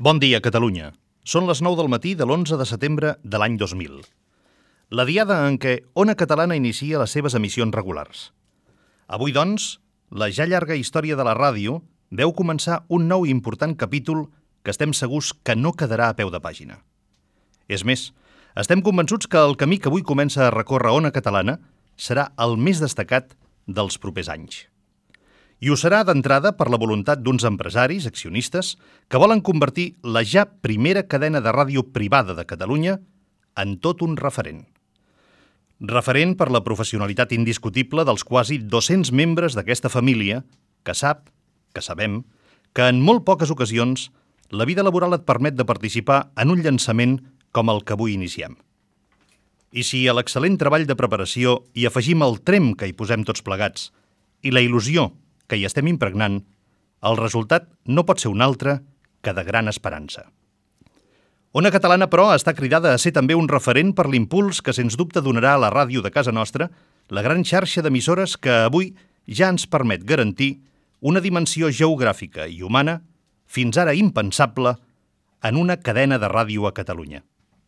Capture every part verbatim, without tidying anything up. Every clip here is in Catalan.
Bon dia, Catalunya. Són les nou del matí de l'onze de setembre de l'any dos mil. La diada en què Ona Catalana inicia les seves emissions regulars. Avui, doncs, la ja llarga història de la ràdio veu començar un nou i important capítol que estem segurs que no quedarà a peu de pàgina. És més, estem convençuts que el camí que avui comença a recórrer Ona Catalana serà el més destacat dels propers anys. I ho serà d'entrada per la voluntat d'uns empresaris, accionistes, que volen convertir la ja primera cadena de ràdio privada de Catalunya en tot un referent. Referent per la professionalitat indiscutible dels quasi dos-cents membres d'aquesta família que sap, que sabem, que en molt poques ocasions la vida laboral et permet de participar en un llançament com el que avui iniciem. I si a l'excel·lent treball de preparació hi afegim el trem que hi posem tots plegats i la il·lusió que hi estem impregnant, el resultat no pot ser un altre que de gran esperança. Ona Catalana, però, està cridada a ser també un referent per l'impuls que sens dubte donarà a la ràdio de casa nostra la gran xarxa d'emissores que avui ja ens permet garantir una dimensió geogràfica i humana fins ara impensable en una cadena de ràdio a Catalunya.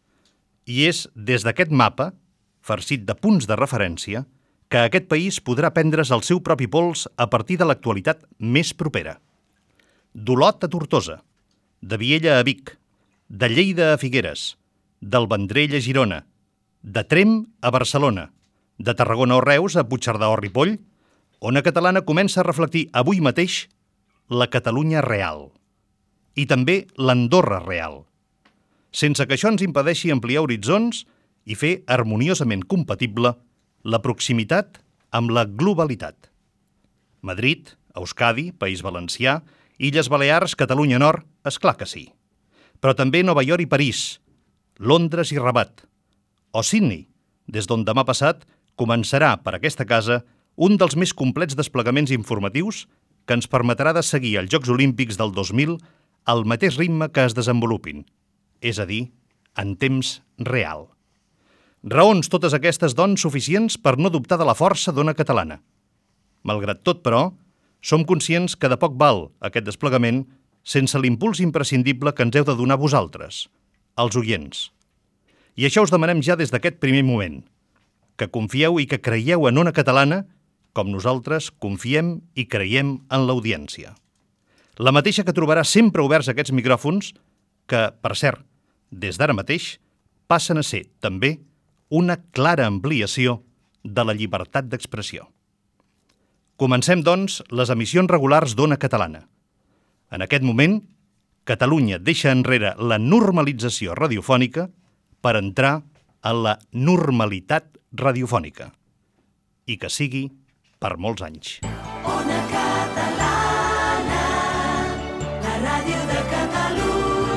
I és des d'aquest mapa, farcit de punts de referència, que aquest país podrà prendre's el seu propi pols a partir de l'actualitat més propera. D'Olot a Tortosa, de Viella a Vic, de Lleida a Figueres, del Vendrell a Girona, de Tremp a Barcelona, de Tarragona o Reus a Puigcerdà o Ripoll, Ona Catalana comença a reflectir avui mateix la Catalunya real i també l'Andorra real, sense que això ens impedeixi ampliar horitzons i fer harmoniosament compatible la proximitat amb la globalitat. Madrid, Euskadi, País Valencià, Illes Balears, Catalunya Nord, esclar que sí. Però també Nova York i París, Londres i Rabat, o Sydney, des d'on demà passat començarà per aquesta casa un dels més complets desplegaments informatius que ens permetrà de seguir els Jocs Olímpics del dos mil al mateix ritme que es desenvolupin, és a dir, en temps real. Raons totes aquestes, doncs, suficients per no dubtar de la força d'Ona Catalana. Malgrat tot, però, som conscients que de poc val aquest desplegament sense l'impuls imprescindible que ens heu de donar vosaltres, els oients. I això us demanem ja des d'aquest primer moment, que confieu i que creieu en Ona Catalana com nosaltres confiem i creiem en l'audiència. La mateixa que trobarà sempre oberts aquests micròfons que, per cert, des d'ara mateix, passen a ser, també, una clara ampliació de la llibertat d'expressió. Comencem, doncs, les emissions regulars d'Ona Catalana. En aquest moment, Catalunya deixa enrere la normalització radiofònica per entrar en la normalitat radiofònica. I que sigui per molts anys. Ona Catalana, la ràdio de Catalunya.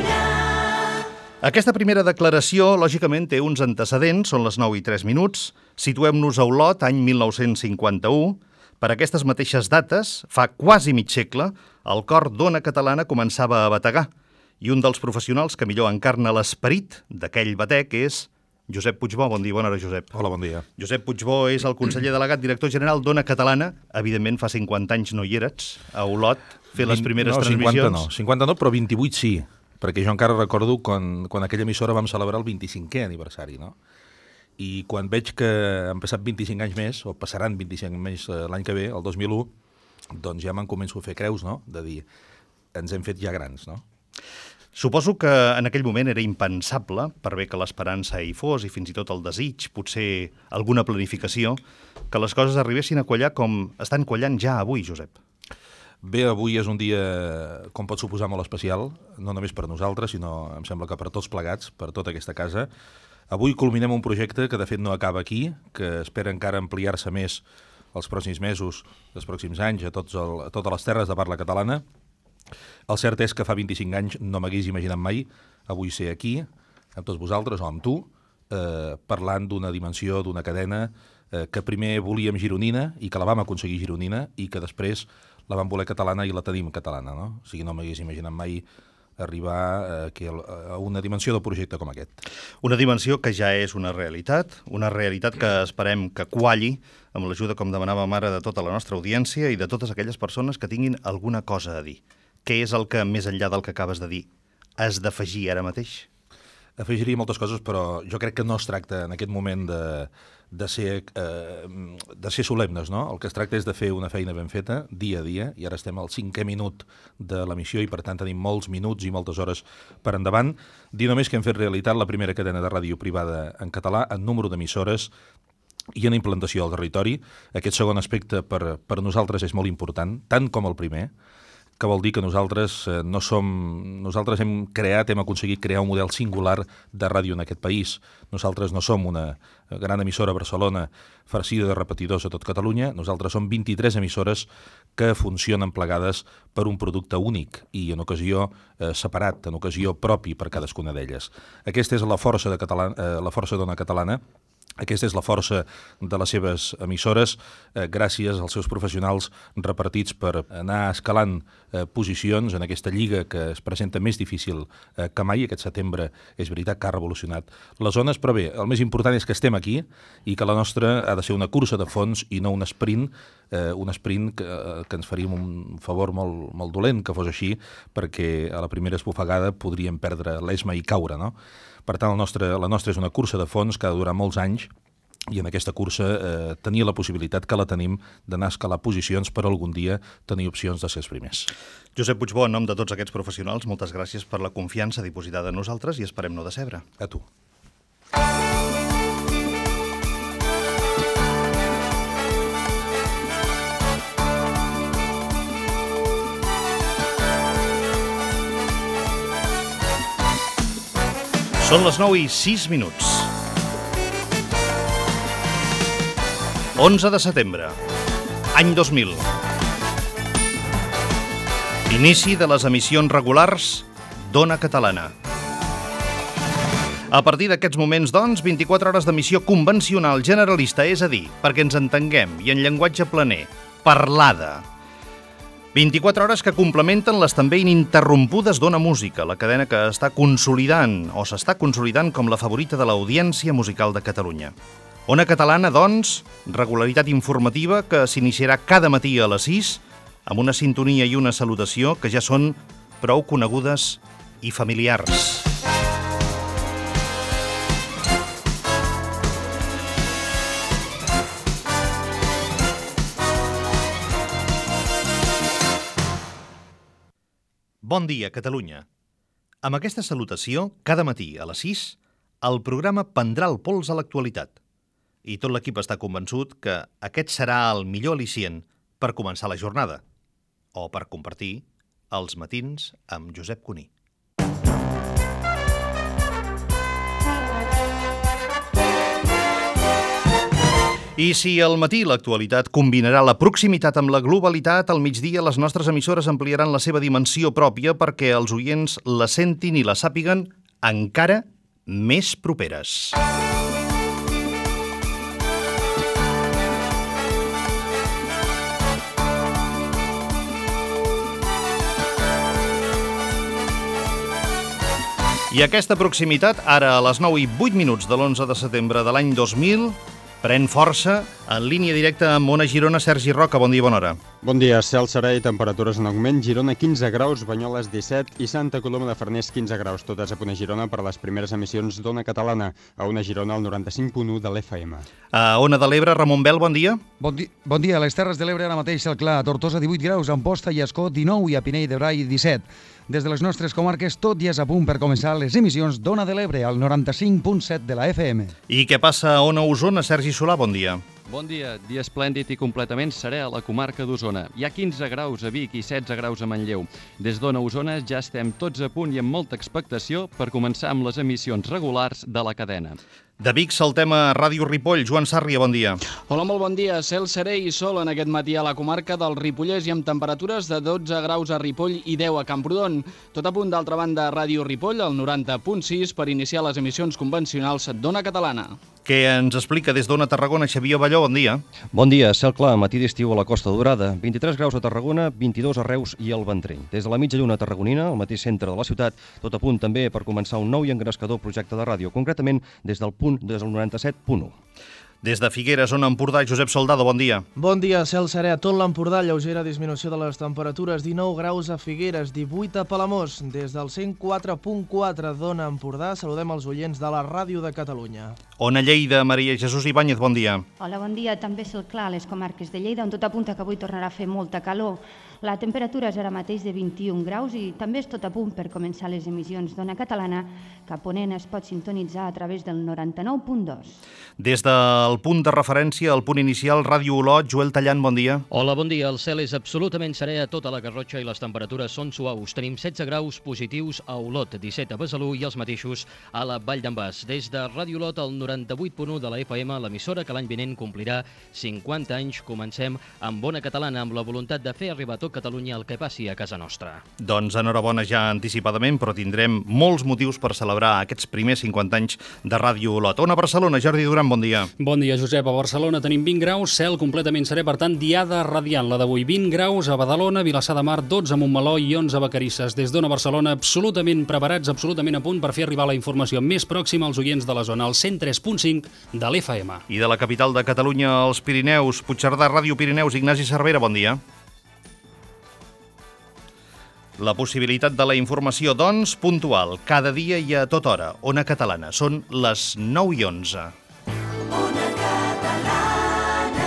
Aquesta primera declaració, lògicament, té uns antecedents, són les nou i tres minuts. Situem-nos a Olot, any mil nou-cents cinquanta-u. Per aquestes mateixes dates, fa quasi mig segle, el cor d'Ona Catalana començava a bategar, i un dels professionals que millor encarna l'esperit d'aquell batec és Josep Puigbó. Bon dia, bona hora, Josep. Hola, bon dia. Josep Puigbó és el conseller delegat, director general d'Ona Catalana. Evidentment, fa cinquanta anys no hi eres, a Olot, fer les primeres no, transmissions. cinquanta no, cinquanta no, però vint-i-vuit sí, perquè jo encara recordo quan, quan aquella emissora vam celebrar el vint-i-cinquè aniversari, no? I quan veig que han passat vint-i-cinc anys més, o passaran vint-i-cinc més l'any que ve, el dos mil u, doncs ja me'n començo a fer creus, no?, de dir, ens hem fet ja grans, no? Suposo que en aquell moment era impensable, per bé que l'esperança hi fos i fins i tot el desig, potser alguna planificació, que les coses arribessin a quallar com estan quallant ja avui, Josep. Bé, avui és un dia, com pot suposar, molt especial, no només per nosaltres, sinó, em sembla que per tots plegats, per tota aquesta casa. Avui culminem un projecte que de fet no acaba aquí, que espera encara ampliar-se més els pròxims mesos, els pròxims anys, a, tots el, a totes les terres de parla catalana. El cert és que fa vint-i-cinc anys no m'hagués imaginat mai avui ser aquí, amb tots vosaltres o amb tu, eh, parlant d'una dimensió, d'una cadena eh, que primer volíem gironina i que la vam aconseguir gironina i que després la vam voler catalana i la tenim catalana, no? O sigui, no m'hagués imaginat mai arribar eh, a una dimensió de projecte com aquest. Una dimensió que ja és una realitat, una realitat que esperem que qualli amb l'ajuda, com demanàvem ara, de tota la nostra audiència i de totes aquelles persones que tinguin alguna cosa a dir. Què és el que, més enllà del que acabes de dir, has d'afegir ara mateix? Afegiria moltes coses, però jo crec que no es tracta en aquest moment de, de, ser, eh, de ser solemnes, no? El que es tracta és de fer una feina ben feta, dia a dia, i ara estem al cinquè minut de l'emissió i per tant tenim molts minuts i moltes hores per endavant. Dir només que hem fet realitat la primera cadena de ràdio privada en català en número d'emissores i en implantació al territori. Aquest segon aspecte per, per nosaltres és molt important, tant com el primer, que vol dir que nosaltres eh, no som... Nosaltres hem creat, hem aconseguit crear un model singular de ràdio en aquest país. Nosaltres no som una gran emissora a Barcelona farcida de repetidors a tot Catalunya. Nosaltres som vint-i-tres emissores que funcionen plegades per un producte únic i en ocasió eh, separat, en ocasió propi per cadascuna d'elles. Aquesta és la força de Català, eh, la força d'Ona Catalana. Aquesta és la força de les seves emissores, eh, gràcies als seus professionals repartits per anar escalant eh, posicions en aquesta lliga que es presenta més difícil eh, que mai. Aquest setembre és veritat que ha revolucionat les zones, però bé, el més important és que estem aquí i que la nostra ha de ser una cursa de fons i no un sprint, eh, un sprint que, que ens faríem un favor molt, molt dolent que fos així, perquè a la primera esbufegada podríem perdre l'esma i caure, no? Per tant, el nostre, la nostra és una cursa de fons que ha de durar molts anys i en aquesta cursa eh, tenir la possibilitat que la tenim d'anar a escalar posicions per algun dia tenir opcions de ser els primers. Josep Puigbó, en nom de tots aquests professionals, moltes gràcies per la confiança dipositada en nosaltres i esperem no decebre. A tu. Són les nou i sis minuts. onze de setembre, any dos mil. Inici de les emissions regulars d'Ona Catalana. A partir d'aquests moments, doncs, vint-i-quatre hores d'emissió convencional generalista, és a dir, perquè ens entenguem, i en llenguatge planer, parlada. vint-i-quatre hores que complementen les també ininterrompudes d'Ona Música, la cadena que està consolidant o s'està consolidant com la favorita de l'audiència musical de Catalunya. Ona Catalana, doncs, regularitat informativa que s'iniciarà cada matí a les sis amb una sintonia i una salutació que ja són prou conegudes i familiars. Bon dia, Catalunya. Amb aquesta salutació, cada matí a les sis, el programa prendrà el pols a l'actualitat. I tot l'equip està convençut que aquest serà el millor al·licient per començar la jornada o per compartir els matins amb Josep Cuní. I si al matí l'actualitat combinarà la proximitat amb la globalitat, al migdia les nostres emissores ampliaran la seva dimensió pròpia perquè els oients la sentin i la sàpiguen encara més properes. I aquesta proximitat, ara a les nou i vuit minuts de l'onze de setembre de l'any dos mil, pren força en línia directa amb Ona Girona. Sergi Roca, bon dia, bona hora. Bon dia, cel serè i temperatures en augment. Girona quinze graus, Banyoles disset i Santa Coloma de Farners quinze graus. Totes a punt a Girona per les primeres emissions d'Ona Catalana. A Ona Girona, el noranta-cinc punt u de l'F M. A Ona de l'Ebre, Ramon Bel, bon dia. Bon, di bon dia, a les Terres de l'Ebre ara mateix el clar. A Tortosa divuit graus, a Amposta i Escó dinou i a Pinell de Brai disset. Des de les nostres comarques tot ja és a punt per començar les emissions d'Ona de l'Ebre al noranta-cinc punt set de la F M. I què passa a Ona Osona? Sergi Solà, bon dia. Bon dia, dia esplèndid i completament serè a la comarca d'Osona. Hi ha quinze graus a Vic i setze graus a Manlleu. Des d'Ona Osona ja estem tots a punt i amb molta expectació per començar amb les emissions regulars de la cadena. De Vic saltem a Ràdio Ripoll. Joan Sàrria, bon dia. Hola, molt bon dia. Cel serè i sol en aquest matí a la comarca del Ripollès i amb temperatures de dotze graus a Ripoll i deu a Camprodon. Tot a punt, d'altra banda, Ràdio Ripoll, al noranta punt sis, per iniciar les emissions convencionals d'Ona Catalana. Què ens explica des d'Ona Tarragona? Xavier Balló, bon dia. Bon dia, cel clar, matí d'estiu a la Costa Dorada, vint-i-tres graus a Tarragona, vint-i-dos a Reus i al Ventrell. Des de la mitja lluna tarragonina, al mateix centre de la ciutat, tot a punt també per començar un nou i engrescador projecte de ràdio, concretament des del punt des del noranta-set punt u. Des de Figueres, on Empordà, Josep Soldado, bon dia. Bon dia, cel serè a tot l'Empordà, lleugera disminució de les temperatures, dinou graus a Figueres, divuit a Palamós. Des del cent quatre punt quatre d'Ona Empordà, saludem els oients de la Ràdio de Catalunya. Ona Lleida, Maria Jesús Ibáñez, bon dia. Hola, bon dia. També és el clar a les comarques de Lleida, on tot apunta que avui tornarà a fer molta calor. La temperatura és ara mateix de vint-i-un graus i també és tot a punt per començar les emissions d'Ona Catalana, que a Ponent es pot sintonitzar a través del noranta-nou punt dos. Des del punt de referència, el punt inicial, Ràdio Olot, Joel Tallant, bon dia. Hola, bon dia. El cel és absolutament serè a tota la Garrotxa i les temperatures són suaus. Tenim setze graus positius a Olot, disset a Besalú i els mateixos a la Vall d'en Bas. Des de Ràdio Olot, el noranta-vuit punt u de la F M, l'emissora que l'any vinent complirà cinquanta anys. Comencem amb Ona Catalana, amb la voluntat de fer arribar a tot Catalunya el que passi a casa nostra. Doncs enhorabona ja anticipadament, però tindrem molts motius per celebrar aquests primers cinquanta anys de Ràdio Olot. Ona Barcelona, Jordi Duran, bon dia. Bon dia, Josep. A Barcelona tenim vint graus, cel completament serè, per tant, diada radiant la d'avui. vint graus a Badalona, Vilassar de Mar, dotze a Montmeló i onze a Vacarisses. Des d'Ona Barcelona, absolutament preparats, absolutament a punt per fer arribar la informació més pròxima als oients de la zona, al cent tres punt cinc de l'F M. I de la capital de Catalunya, als Pirineus, Puigcerdà, Ràdio Pirineus, Ignasi Cervera, bon dia. La possibilitat de la informació, doncs, puntual, cada dia i a tota hora. Ona Catalana, són les nou i onze. Ona Catalana.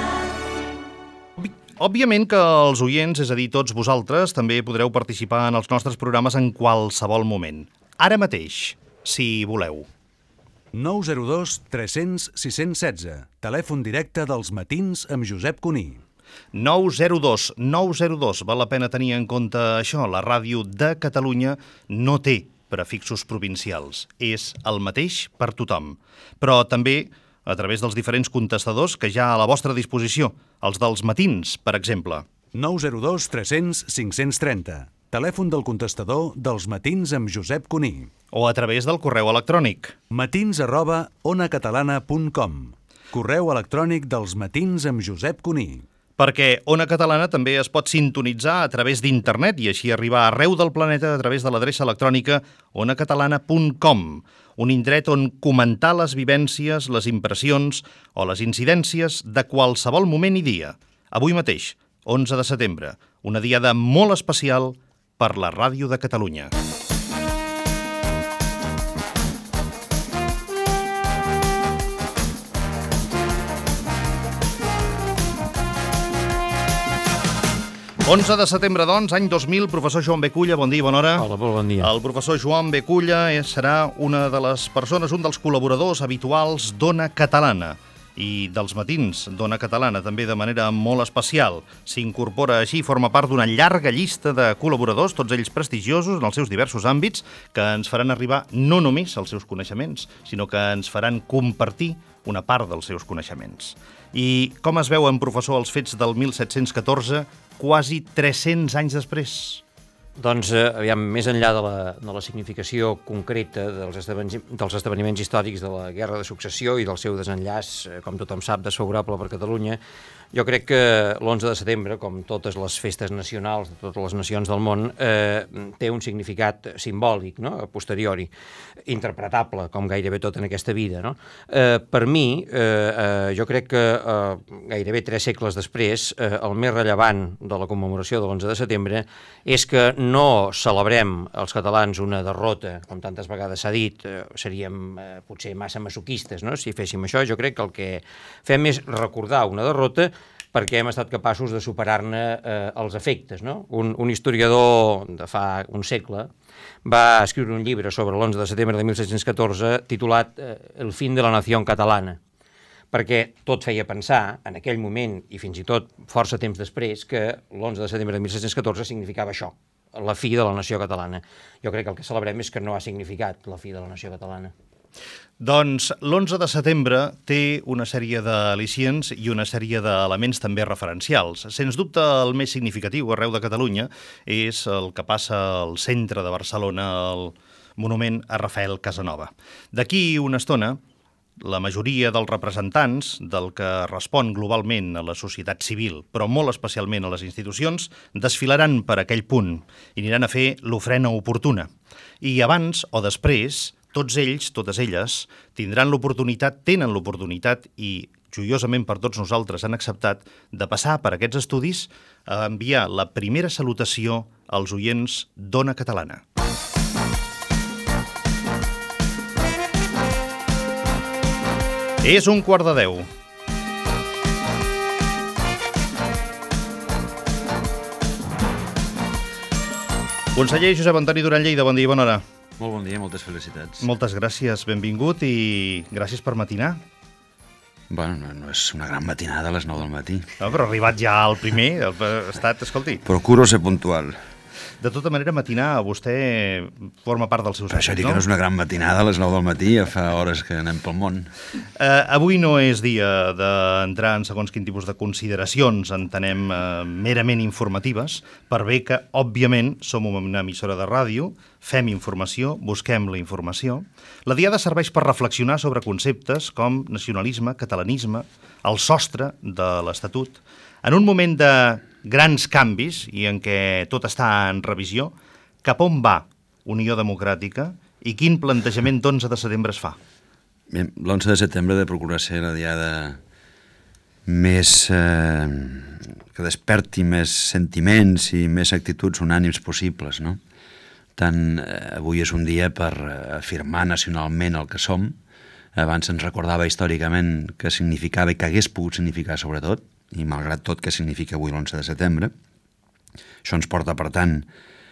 Òbviament que els oients, és a dir, tots vosaltres, també podreu participar en els nostres programes en qualsevol moment. Ara mateix, si voleu. nou zero dos tres cents sis cents setze. Telèfon directe dels matins amb Josep Cuní. nou zero dos nou zero dos. Val la pena tenir en compte això. La ràdio de Catalunya no té prefixos provincials. És el mateix per tothom. Però també a través dels diferents contestadors que hi ha a la vostra disposició. Els dels matins, per exemple. nou zero dos tres cents cinc cents trenta. Telèfon del contestador dels matins amb Josep Cuní. O a través del correu electrònic. matins arroba onacatalana punt com. Correu electrònic dels matins amb Josep Cuní. Perquè Ona Catalana també es pot sintonitzar a través d'internet i així arribar arreu del planeta a través de l'adreça electrònica onacatalana punt com, un indret on comentar les vivències, les impressions o les incidències de qualsevol moment i dia. Avui mateix, onze de setembre, una diada molt especial per la Ràdio de Catalunya. onze de setembre, doncs, any dos mil, professor Joan Beculla, bon dia, bona hora. Hola, molt bon dia. El professor Joan Beculla serà una de les persones, un dels col·laboradors habituals d'Ona Catalana i dels matins d'Ona Catalana, també de manera molt especial. S'incorpora així, forma part d'una llarga llista de col·laboradors, tots ells prestigiosos en els seus diversos àmbits, que ens faran arribar no només els seus coneixements, sinó que ens faran compartir una part dels seus coneixements. I com es veuen, professor, els fets del mil set-cents catorze, quasi tres-cents anys després? Doncs, eh, aviam, més enllà de la, de la significació concreta dels esdeveniments, dels esdeveniments històrics de la Guerra de Successió i del seu desenllaç, eh, com tothom sap, desfavorable per Catalunya, jo crec que l'onze de setembre, com totes les festes nacionals de totes les nacions del món, eh, té un significat simbòlic, no?, a posteriori, interpretable, com gairebé tot en aquesta vida, no? Eh, per mi, eh, eh, jo crec que eh, gairebé tres segles després, eh, el més rellevant de la commemoració de l'onze de setembre és que no celebrem els catalans una derrota, com tantes vegades s'ha dit, eh, seríem eh, potser massa masoquistes, no?, si féssim això. Jo crec que el que fem és recordar una derrota perquè hem estat capaços de superar-ne eh, els efectes, no? Un, un historiador de fa un segle va escriure un llibre sobre l'onze de setembre de mil set-cents catorze titulat eh, El fin de la nació catalana, perquè tot feia pensar, en aquell moment, i fins i tot força temps després, que l'onze de setembre de mil set-cents catorze significava això, la fi de la nació catalana. Jo crec que el que celebrem és que no ha significat la fi de la nació catalana. Doncs l'onze de setembre té una sèrie d'al·licients i una sèrie d'elements també referencials. Sens dubte, el més significatiu arreu de Catalunya és el que passa al centre de Barcelona, el monument a Rafael Casanova. D'aquí una estona, la majoria dels representants del que respon globalment a la societat civil, però molt especialment a les institucions, desfilaran per aquell punt i aniran a fer l'ofrena oportuna. I abans o després tots ells, totes elles, tindran l'oportunitat, tenen l'oportunitat i joiosament per tots nosaltres han acceptat de passar per aquests estudis a enviar la primera salutació als oients d'Ona Catalana. És un quart de deu. Conseller Josep Antoni Duran Lleida, bon dia i bona hora. Molt bon dia, moltes felicitats. Moltes gràcies, benvingut i gràcies per matinar. Bueno, no, no és una gran matinada a les nou del matí. No, però ha arribat ja al primer, ha estat, escolti. Procuro ser puntual. De tota manera, matinar, vostè forma part dels seus hàbits, no? Això dic que no és una gran matinada a les nou del matí, ja fa hores que anem pel món. Eh, avui no és dia d'entrar en segons quin tipus de consideracions, entenem, eh, merament informatives, per bé que, òbviament, som una emissora de ràdio, fem informació, busquem la informació. La diada serveix per reflexionar sobre conceptes com nacionalisme, catalanisme, el sostre de l'Estatut. En un moment de grans canvis i en què tot està en revisió, cap on va Unió Democràtica i quin plantejament d'onze de setembre es fa? L'onze de setembre ha de procurar ser la diada més... Eh, que desperti més sentiments i més actituds unànims possibles, no? Tant eh, avui és un dia per afirmar nacionalment el que som. Abans ens recordava històricament que significava i que hagués pogut significar sobretot, i malgrat tot que significa avui l'onze de setembre. Això ens porta, per tant,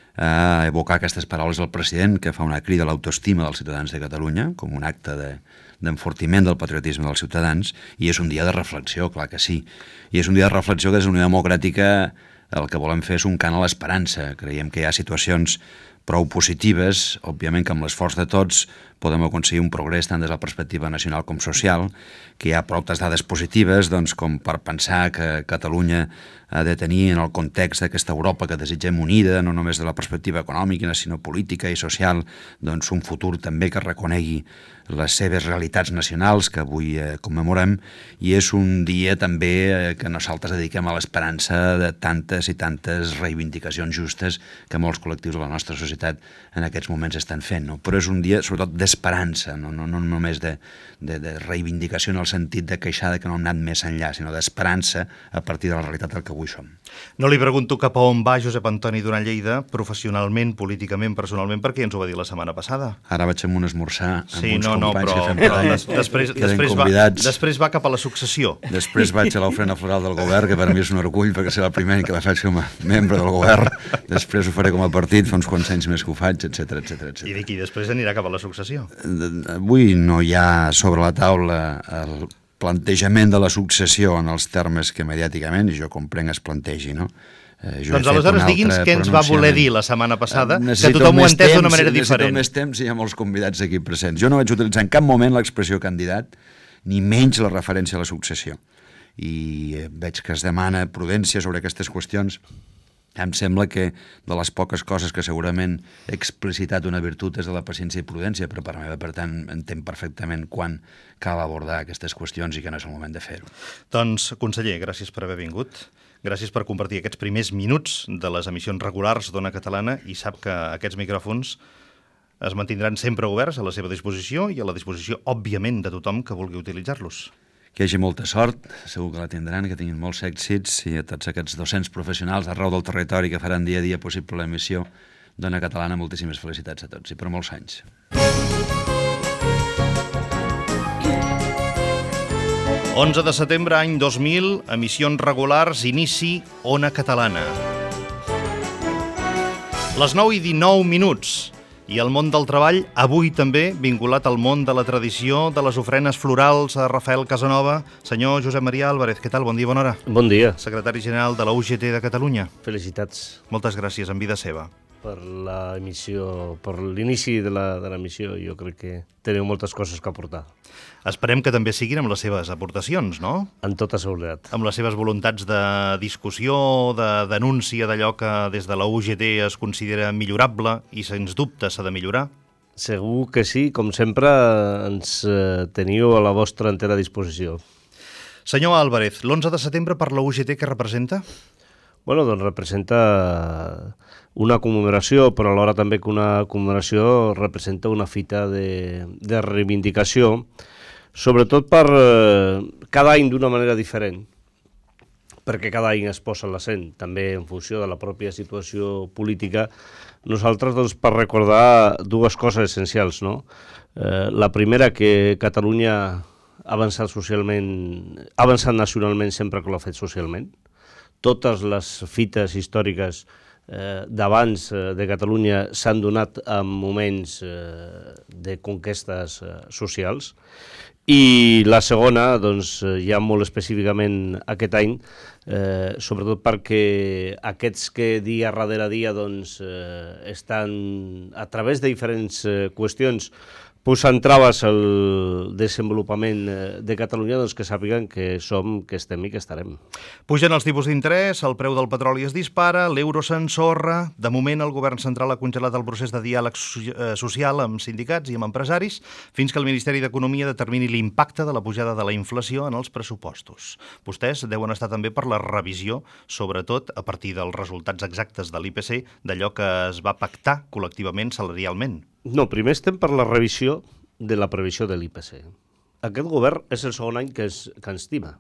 a evocar aquestes paraules del president que fa una crida a l'autoestima dels ciutadans de Catalunya com un acte de, d'enfortiment del patriotisme dels ciutadans, i és un dia de reflexió, clar que sí. I és un dia de reflexió que des de la Unió Democràtica el que volem fer és un cant a l'esperança. Creiem que hi ha situacions prou positives, òbviament que amb l'esforç de tots podem aconseguir un progrés tant des de la perspectiva nacional com social, que hi ha prou dades positives doncs, com per pensar que Catalunya ha de tenir en el context d'aquesta Europa que desitgem unida, no només de la perspectiva econòmica, sinó política i social, doncs un futur també que reconegui les seves realitats nacionals que avui eh, commemorem, i és un dia també eh, que nosaltres dediquem a l'esperança de tantes i tantes reivindicacions justes que molts col·lectius de la nostra societat en aquests moments estan fent, no? Però és un dia sobretot d'esperança, no, no, no només de, de, de reivindicació en el sentit de queixada que no hem anat més enllà, sinó d'esperança a partir de la realitat del que avui som. No li pregunto cap a on va Josep Antoni Duran Lleida, professionalment, políticament, personalment, perquè ens ho va dir la setmana passada. Ara vaig amb un esmorzar amb sí, uns no, companys no, però, que fem però cada des, després, després, va, després va cap a la successió. Després vaig a l'ofrena floral del govern, que per mi és un orgull, perquè serà el primer que la faig com a membre del govern. Després ho faré com a partit, fa uns quants anys més que ho faig, etcètera, etcètera, etcètera. I d'aquí després anirà cap a la successió. Avui no hi ha sobre la taula el plantejament de la successió en els termes que mediàticament, i jo comprenc, es plantegi, no? Eh, doncs aleshores digui'ns què ens va voler dir la setmana passada, eh, que tothom ho ha entès d'una manera diferent. Necessito més temps i hi ha molts convidats aquí presents. Jo no vaig utilitzar en cap moment l'expressió candidat, ni menys la referència a la successió. I eh, veig que es demana prudència sobre aquestes qüestions. Em sembla que de les poques coses que segurament he explicitat una virtut és de la paciència i prudència, però per meva, per tant, entenc perfectament quan cal abordar aquestes qüestions i que no és el moment de fer-ho. Doncs, conseller, gràcies per haver vingut. Gràcies per compartir aquests primers minuts de les emissions regulars d'Ona Catalana, i sap que aquests micròfons es mantindran sempre oberts a la seva disposició i a la disposició, òbviament, de tothom que vulgui utilitzar-los. Que hi hagi molta sort, segur que la tindran, que tinguin molts èxits, i a tots aquests dos-cents professionals arreu del territori que faran dia a dia possible l'emissió d'Ona Catalana, moltíssimes felicitats a tots i per molts anys. onze de setembre, any dos mil, emissions regulars, inici Ona Catalana. Les nou i dinou minuts. I el món del treball, avui també vinculat al món de la tradició de les ofrenes florals a Rafael Casanova. Senyor Josep Maria Álvarez, què tal? Bon dia, bona hora. Bon dia. Secretari general de la U G T de Catalunya. Felicitats. Moltes gràcies, en vida seva. Per la emissió, per l'inici de la, de l'emissió, jo crec que teniu moltes coses que aportar. Esperem que també siguin amb les seves aportacions, no? En tota seguretat. Amb les seves voluntats de discussió, de denúncia d'allò que des de la U G T es considera millorable i sens dubte s'ha de millorar? Segur que sí, com sempre ens teniu a la vostra entera disposició. Senyor Álvarez, l'onze de setembre per la U G T què representa? Bueno, doncs representa una commemoració, però alhora també que una commemoració representa una fita de, de reivindicació, sobretot per eh, cada any d'una manera diferent, perquè cada any es posa l'accent, també en funció de la pròpia situació política. Nosaltres, doncs, per recordar dues coses essencials, no? Eh, la primera, que Catalunya ha avançat socialment, ha avançat nacionalment sempre que l'ha fet socialment. Totes les fites històriques eh, d'abans eh, de Catalunya s'han donat en moments eh, de conquestes eh, socials. I la segona, doncs, ja molt específicament aquest any, eh, sobretot perquè aquests que dia darrere dia doncs, eh, estan, a través de diferents eh, qüestions, posant traves al desenvolupament de Catalunya, doncs que sàpiguen que som, que estem i que estarem. Pugen els tipus d'interès, el preu del petroli es dispara, l'euro s'ensorra. De moment, el govern central ha congelat el procés de diàleg social amb sindicats i amb empresaris fins que el Ministeri d'Economia determini l'impacte de la pujada de la inflació en els pressupostos. Vostès deuen estar també per la revisió, sobretot a partir dels resultats exactes de l'I P C, d'allò que es va pactar col·lectivament salarialment. No, primer estem per la revisió de la previsió de l'I P C. Aquest govern és el segon any que, es, que ens tima.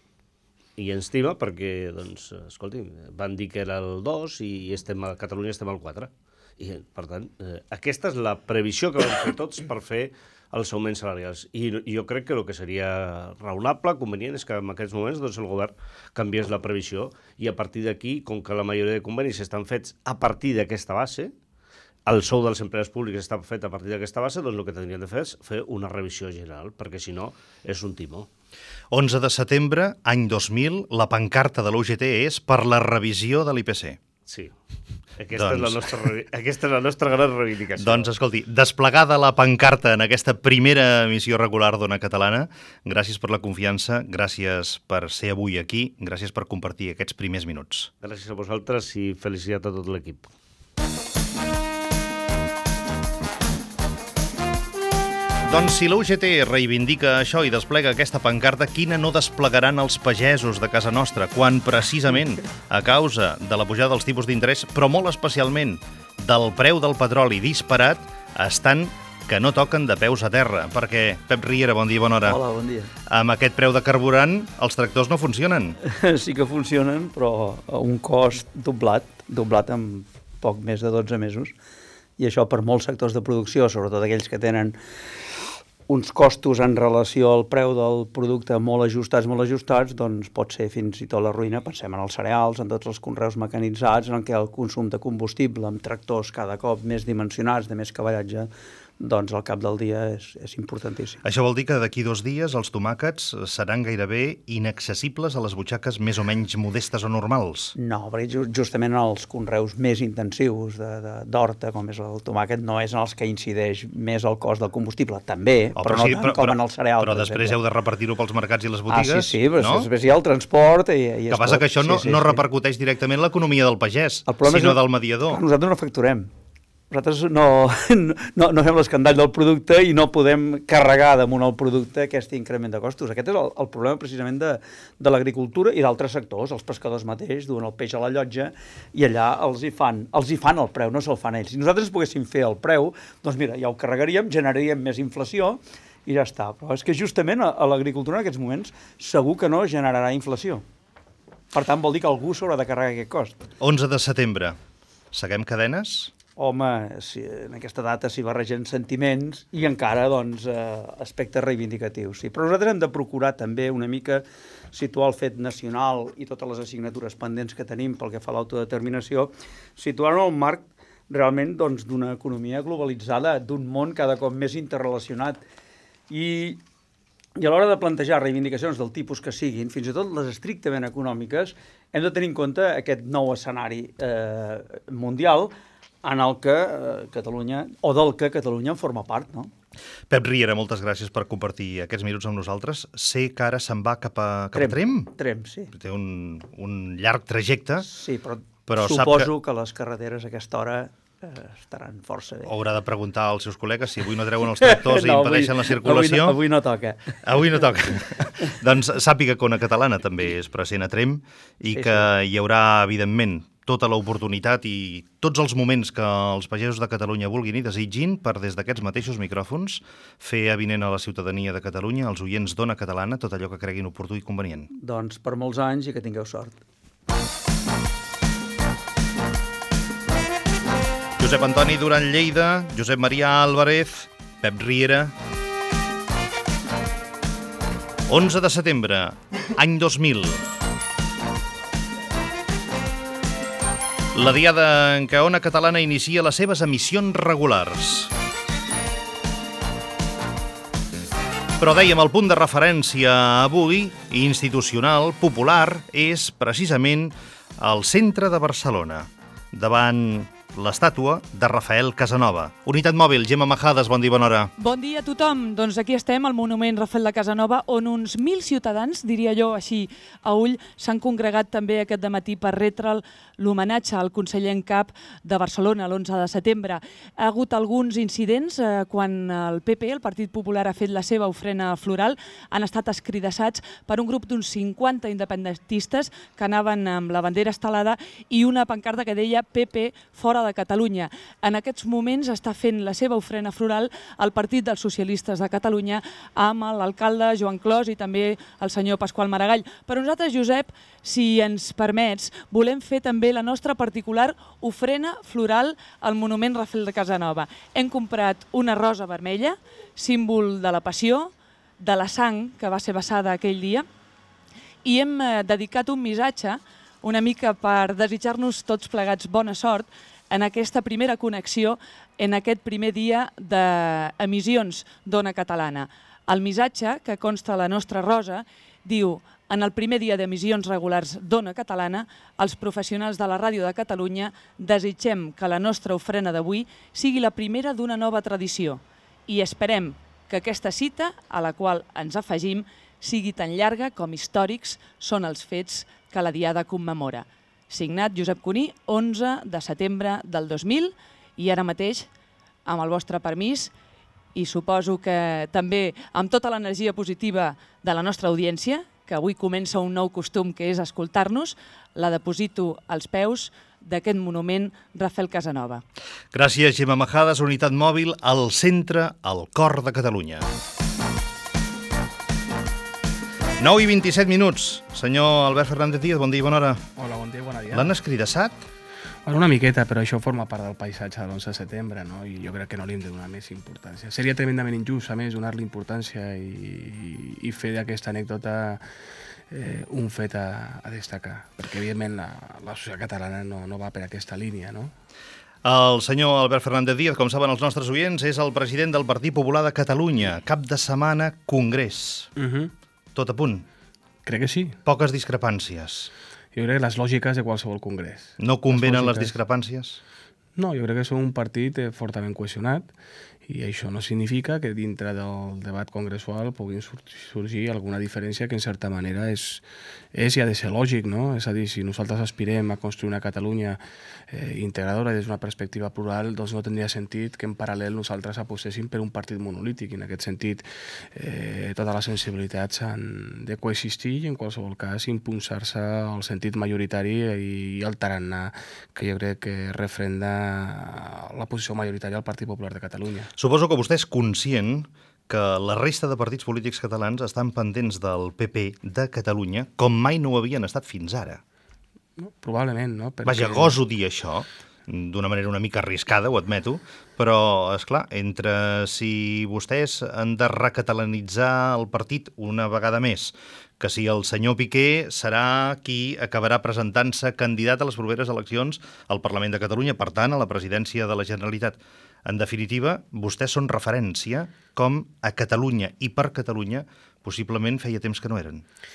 I ens tima perquè, doncs, escolti, van dir que era el dos i estem a Catalunya estem al quatre. I, per tant, eh, aquesta és la previsió que vam fer tots per fer els augments salarials. I jo crec que el que seria raonable, convenient, és que en aquests moments doncs, el govern canviés la previsió i a partir d'aquí, com que la majoria de convenis estan fets a partir d'aquesta base, el sou dels empleats públics està fet a partir d'aquesta base, doncs el que tindrien de fer és fer una revisió general, perquè si no és un timó. onze de setembre, any dos mil, la pancarta de l'U G T és per la revisió de l'I P C. Sí, aquesta, doncs... és la nostra, aquesta és la nostra gran reivindicació. Doncs, escolti, desplegada la pancarta en aquesta primera emissió regular d'Ona Catalana, gràcies per la confiança, gràcies per ser avui aquí, gràcies per compartir aquests primers minuts. Gràcies a vosaltres i felicitat a tot l'equip. Doncs si l'U G T reivindica això i desplega aquesta pancarta, quina no desplegaran els pagesos de casa nostra, quan precisament, a causa de la pujada dels tipus d'interès, però molt especialment del preu del petroli disparat, estan que no toquen de peus a terra, perquè, Pep Riera, bon dia, bona hora. Hola, bon dia. Amb aquest preu de carburant, els tractors no funcionen. Sí que funcionen, però a un cost doblat, doblat en poc més de dotze mesos, i això per molts sectors de producció, sobretot aquells que tenen uns costos en relació al preu del producte molt ajustats, molt ajustats, doncs pot ser fins i tot la ruïna. Pensem en els cereals, en tots els conreus mecanitzats, en què el consum de combustible amb tractors cada cop més dimensionats, de més cavallatge, doncs al cap del dia és, és importantíssim. Això vol dir que d'aquí dos dies els tomàquets seran gairebé inaccessibles a les butxaques més o menys modestes o normals? No, perquè justament en els conreus més intensius d'horta, com és el tomàquet, no és en els que incideix més el cost del combustible. També, oh, però, però no sí, tant però, com en el cereal. Però després exemple. heu de repartir-ho pels mercats i les botigues, ah, sí, sí, però no? Després hi ha el transport i, i que passa tot. que això no, sí, sí, no sí. repercuteix directament l'economia del pagès, sinó del mediador. Nosaltres no facturem. Nosaltres no, no, no fem l'escandall del producte i no podem carregar damunt el producte aquest increment de costos. Aquest és el, el problema precisament de, de l'agricultura i d'altres sectors. Els pescadors mateix duen el peix a la llotja i allà els hi fan, els hi fan el preu, no se'l fan ells. Si nosaltres poguéssim fer el preu, doncs mira, ja ho carregaríem, generaríem més inflació i ja està. Però és que justament a, a l'agricultura en aquests moments segur que no generarà inflació. Per tant, vol dir que algú s'haurà de carregar aquest cost. onze de setembre. Seguem cadenes? Home, si, en aquesta data s'hi barregen sentiments i encara, doncs, eh, aspectes reivindicatius. Sí. Però nosaltres hem de procurar també una mica situar el fet nacional i totes les assignatures pendents que tenim pel que fa a l'autodeterminació, situar-ho en el marc realment doncs, d'una economia globalitzada, d'un món cada cop més interrelacionat. I, i a l'hora de plantejar reivindicacions del tipus que siguin, fins i tot les estrictament econòmiques, hem de tenir en compte aquest nou escenari eh, mundial en el que eh, Catalunya, o del que Catalunya en forma part, no? Pep Riera, moltes gràcies per compartir aquests minuts amb nosaltres. Sé que ara se'n va cap a, cap Trem, a Trem. Trem, sí. Té un, un llarg trajecte. Sí, però, però suposo sap que... que les carreteres a aquesta hora eh, estaran força bé. Haurà de preguntar als seus col·legues si avui no treuen els tractors no, i impedeixen avui, la circulació. Avui no, avui no toca. Avui no toca. Doncs sàpiga que Ona Catalana també és present a Tremp i sí, que sí. hi haurà, evidentment, tota l'oportunitat i tots els moments que els pagesos de Catalunya vulguin i desitgin per des d'aquests mateixos micròfons fer avinent a la ciutadania de Catalunya, als oients d'Ona Catalana, tot allò que creguin oportú i convenient. Doncs per molts anys i que tingueu sort. Josep Antoni Duran Lleida, Josep Maria Álvarez, Pep Riera. onze de setembre, any dos mil. La diada en què Ona Catalana inicia les seves emissions regulars. Però dèiem, el punt de referència avui, institucional, popular, és precisament el centre de Barcelona, davant l'estàtua de Rafael Casanova. Unitat mòbil, Gemma Majades, bon dia, bona hora. Bon dia a tothom. Doncs aquí estem, al monument Rafael de Casanova, on uns mil ciutadans, diria jo així a ull, s'han congregat també aquest dematí per retre'l l'homenatge al conseller en cap de Barcelona l'onze de setembre. Ha hagut alguns incidents eh, quan el P P, el Partit Popular, ha fet la seva ofrena floral. Han estat escridassats per un grup d'uns cinquanta independentistes que anaven amb la bandera estelada i una pancarta que deia P P fora de Catalunya. En aquests moments està fent la seva ofrena floral el Partit dels Socialistes de Catalunya amb l'alcalde Joan Clos i també el senyor Pasqual Maragall. Però nosaltres, Josep, si ens permets, volem fer també la nostra particular ofrena floral al monument Rafael de Casanova. Hem comprat una rosa vermella, símbol de la passió, de la sang que va ser vessada aquell dia, i hem dedicat un missatge una mica per desitjar-nos tots plegats bona sort en aquesta primera connexió, en aquest primer dia d'emissions d'Ona Catalana. El missatge, que consta a la nostra rosa, diu: en el primer dia d'emissions regulars d'Ona Catalana, els professionals de la Ràdio de Catalunya desitgem que la nostra ofrena d'avui sigui la primera d'una nova tradició i esperem que aquesta cita, a la qual ens afegim, sigui tan llarga com històrics són els fets que la diada commemora. Signat Josep Cuní, onze de setembre del dos mil, i ara mateix, amb el vostre permís, i suposo que també amb tota l'energia positiva de la nostra audiència, que avui comença un nou costum que és escoltar-nos, la deposito als peus d'aquest monument Rafael Casanova. Gràcies, Gemma Majades, Unitat mòbil, al centre, al cor de Catalunya. nou i vint-i-set minuts. Senyor Albert Fernández Díaz, bon dia i bona hora. Hola, bon dia i bona dia. L'han escridassat? Bueno, una miqueta, però això forma part del paisatge de l'onze de setembre, no? I jo crec que no li hem de donar més importància. Seria tremendament injust, a més, donar-li importància i, i fer d'aquesta anècdota eh, un fet a, a destacar, perquè, evidentment, la, la societat catalana no, no va per aquesta línia, no? El senyor Albert Fernández Díaz, com saben els nostres oients, és el president del Partit Popular de Catalunya. Cap de setmana, congrés. Uh -huh. Tot a punt. Crec que sí. Poques discrepàncies. Jo crec que les lògiques de qualsevol congrés. No convenen les, les discrepàncies? No, jo crec que som un partit fortament cohesionat i això no significa que dintre del debat congressual puguin sorgir alguna diferència que en certa manera és, és i ha de ser lògic, no? És a dir, si nosaltres aspirem a construir una Catalunya eh, integradora des d'una perspectiva plural, doncs no tindria sentit que en paral·lel nosaltres apostéssim per un partit monolític. En aquest sentit, eh, totes les sensibilitats han de coexistir i en qualsevol cas impulsar-se al sentit majoritari i el tarannà que jo crec que refrenda la posició majoritària del Partit Popular de Catalunya. Suposo que vostè és conscient que la resta de partits polítics catalans estan pendents del P P de Catalunya com mai no ho havien estat fins ara. No, probablement, no? Perquè... Vaja, goso dir això, d'una manera una mica arriscada, ho admeto, però, és clar, entre si vostès han de recatalanitzar el partit una vegada més, que si el senyor Piqué serà qui acabarà presentant-se candidat a les properes eleccions al Parlament de Catalunya, per tant, a la presidència de la Generalitat. En definitiva, vostès són referència com a Catalunya i per Catalunya possiblement feia temps que no eren.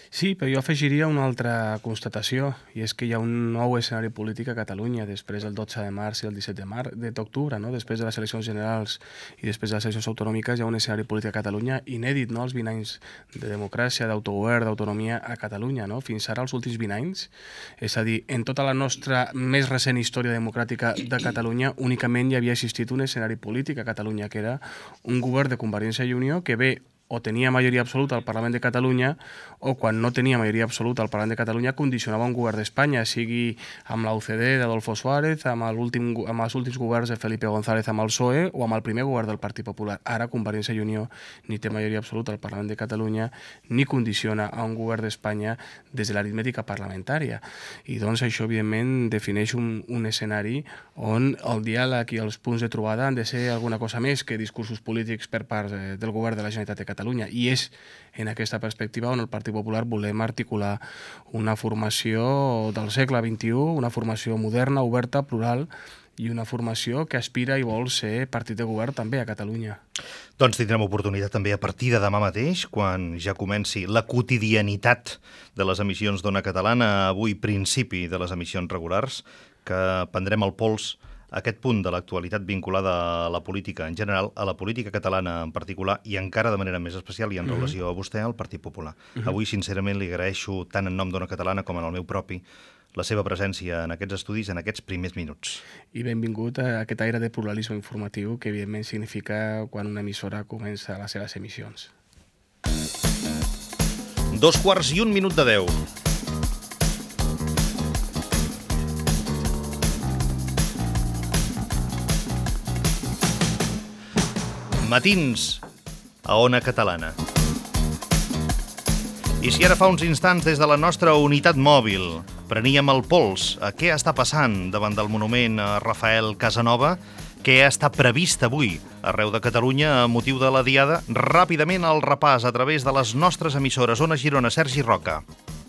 Sí, però jo afegiria una altra constatació, i és que hi ha un nou escenari polític a Catalunya després del dotze de març i el disset de mar- d'octubre, no? Després de les eleccions generals i després de les eleccions autonòmiques, hi ha un escenari polític a Catalunya inèdit, no? Els vint anys de democràcia, d'autogovern, d'autonomia a Catalunya, no? Fins ara, els últims vint anys, és a dir, en tota la nostra més recent història democràtica de Catalunya, únicament hi havia existit un escenari polític a Catalunya, que era un govern de Convergència i Unió que ve o tenia majoria absoluta al Parlament de Catalunya o quan no tenia majoria absoluta al Parlament de Catalunya condicionava un govern d'Espanya, sigui amb la U C D d'Adolfo Suárez, amb, l'últim, amb els últims governs de Felipe González amb el P S O E o amb el primer govern del Partit Popular. Ara Convergència i Unió ni té majoria absoluta al Parlament de Catalunya ni condiciona a un govern d'Espanya des de l'aritmètica parlamentària. I doncs això, evidentment, defineix un, un escenari on el diàleg i els punts de trobada han de ser alguna cosa més que discursos polítics per part del govern de la Generalitat de Catalunya. Catalunya. I és en aquesta perspectiva on el Partit Popular volem articular una formació del segle vint-i-u, una formació moderna, oberta, plural, i una formació que aspira i vol ser partit de govern també a Catalunya. Doncs tindrem oportunitat també a partir de demà mateix, quan ja comenci la quotidianitat de les emissions d'Ona Catalana, avui principi de les emissions regulars, que prendrem el pols aquest punt de l'actualitat vinculada a la política en general, a la política catalana en particular i encara de manera més especial i en Mhm. relació a vostè, al Partit Popular. Mhm. Avui, sincerament, li agraeixo tant en nom d'Ona Catalana com en el meu propi la seva presència en aquests estudis en aquests primers minuts. I benvingut a aquest aire de pluralisme informatiu que evidentment significa quan una emissora comença les seves emissions. Dos quarts i un minut de deu. Matins a Ona Catalana. I si ara fa uns instants des de la nostra unitat mòbil preníem el pols a què està passant davant del monument a Rafael Casanova, què està previst avui arreu de Catalunya a motiu de la diada, ràpidament el repàs a través de les nostres emissores Ona Girona, Sergi Roca.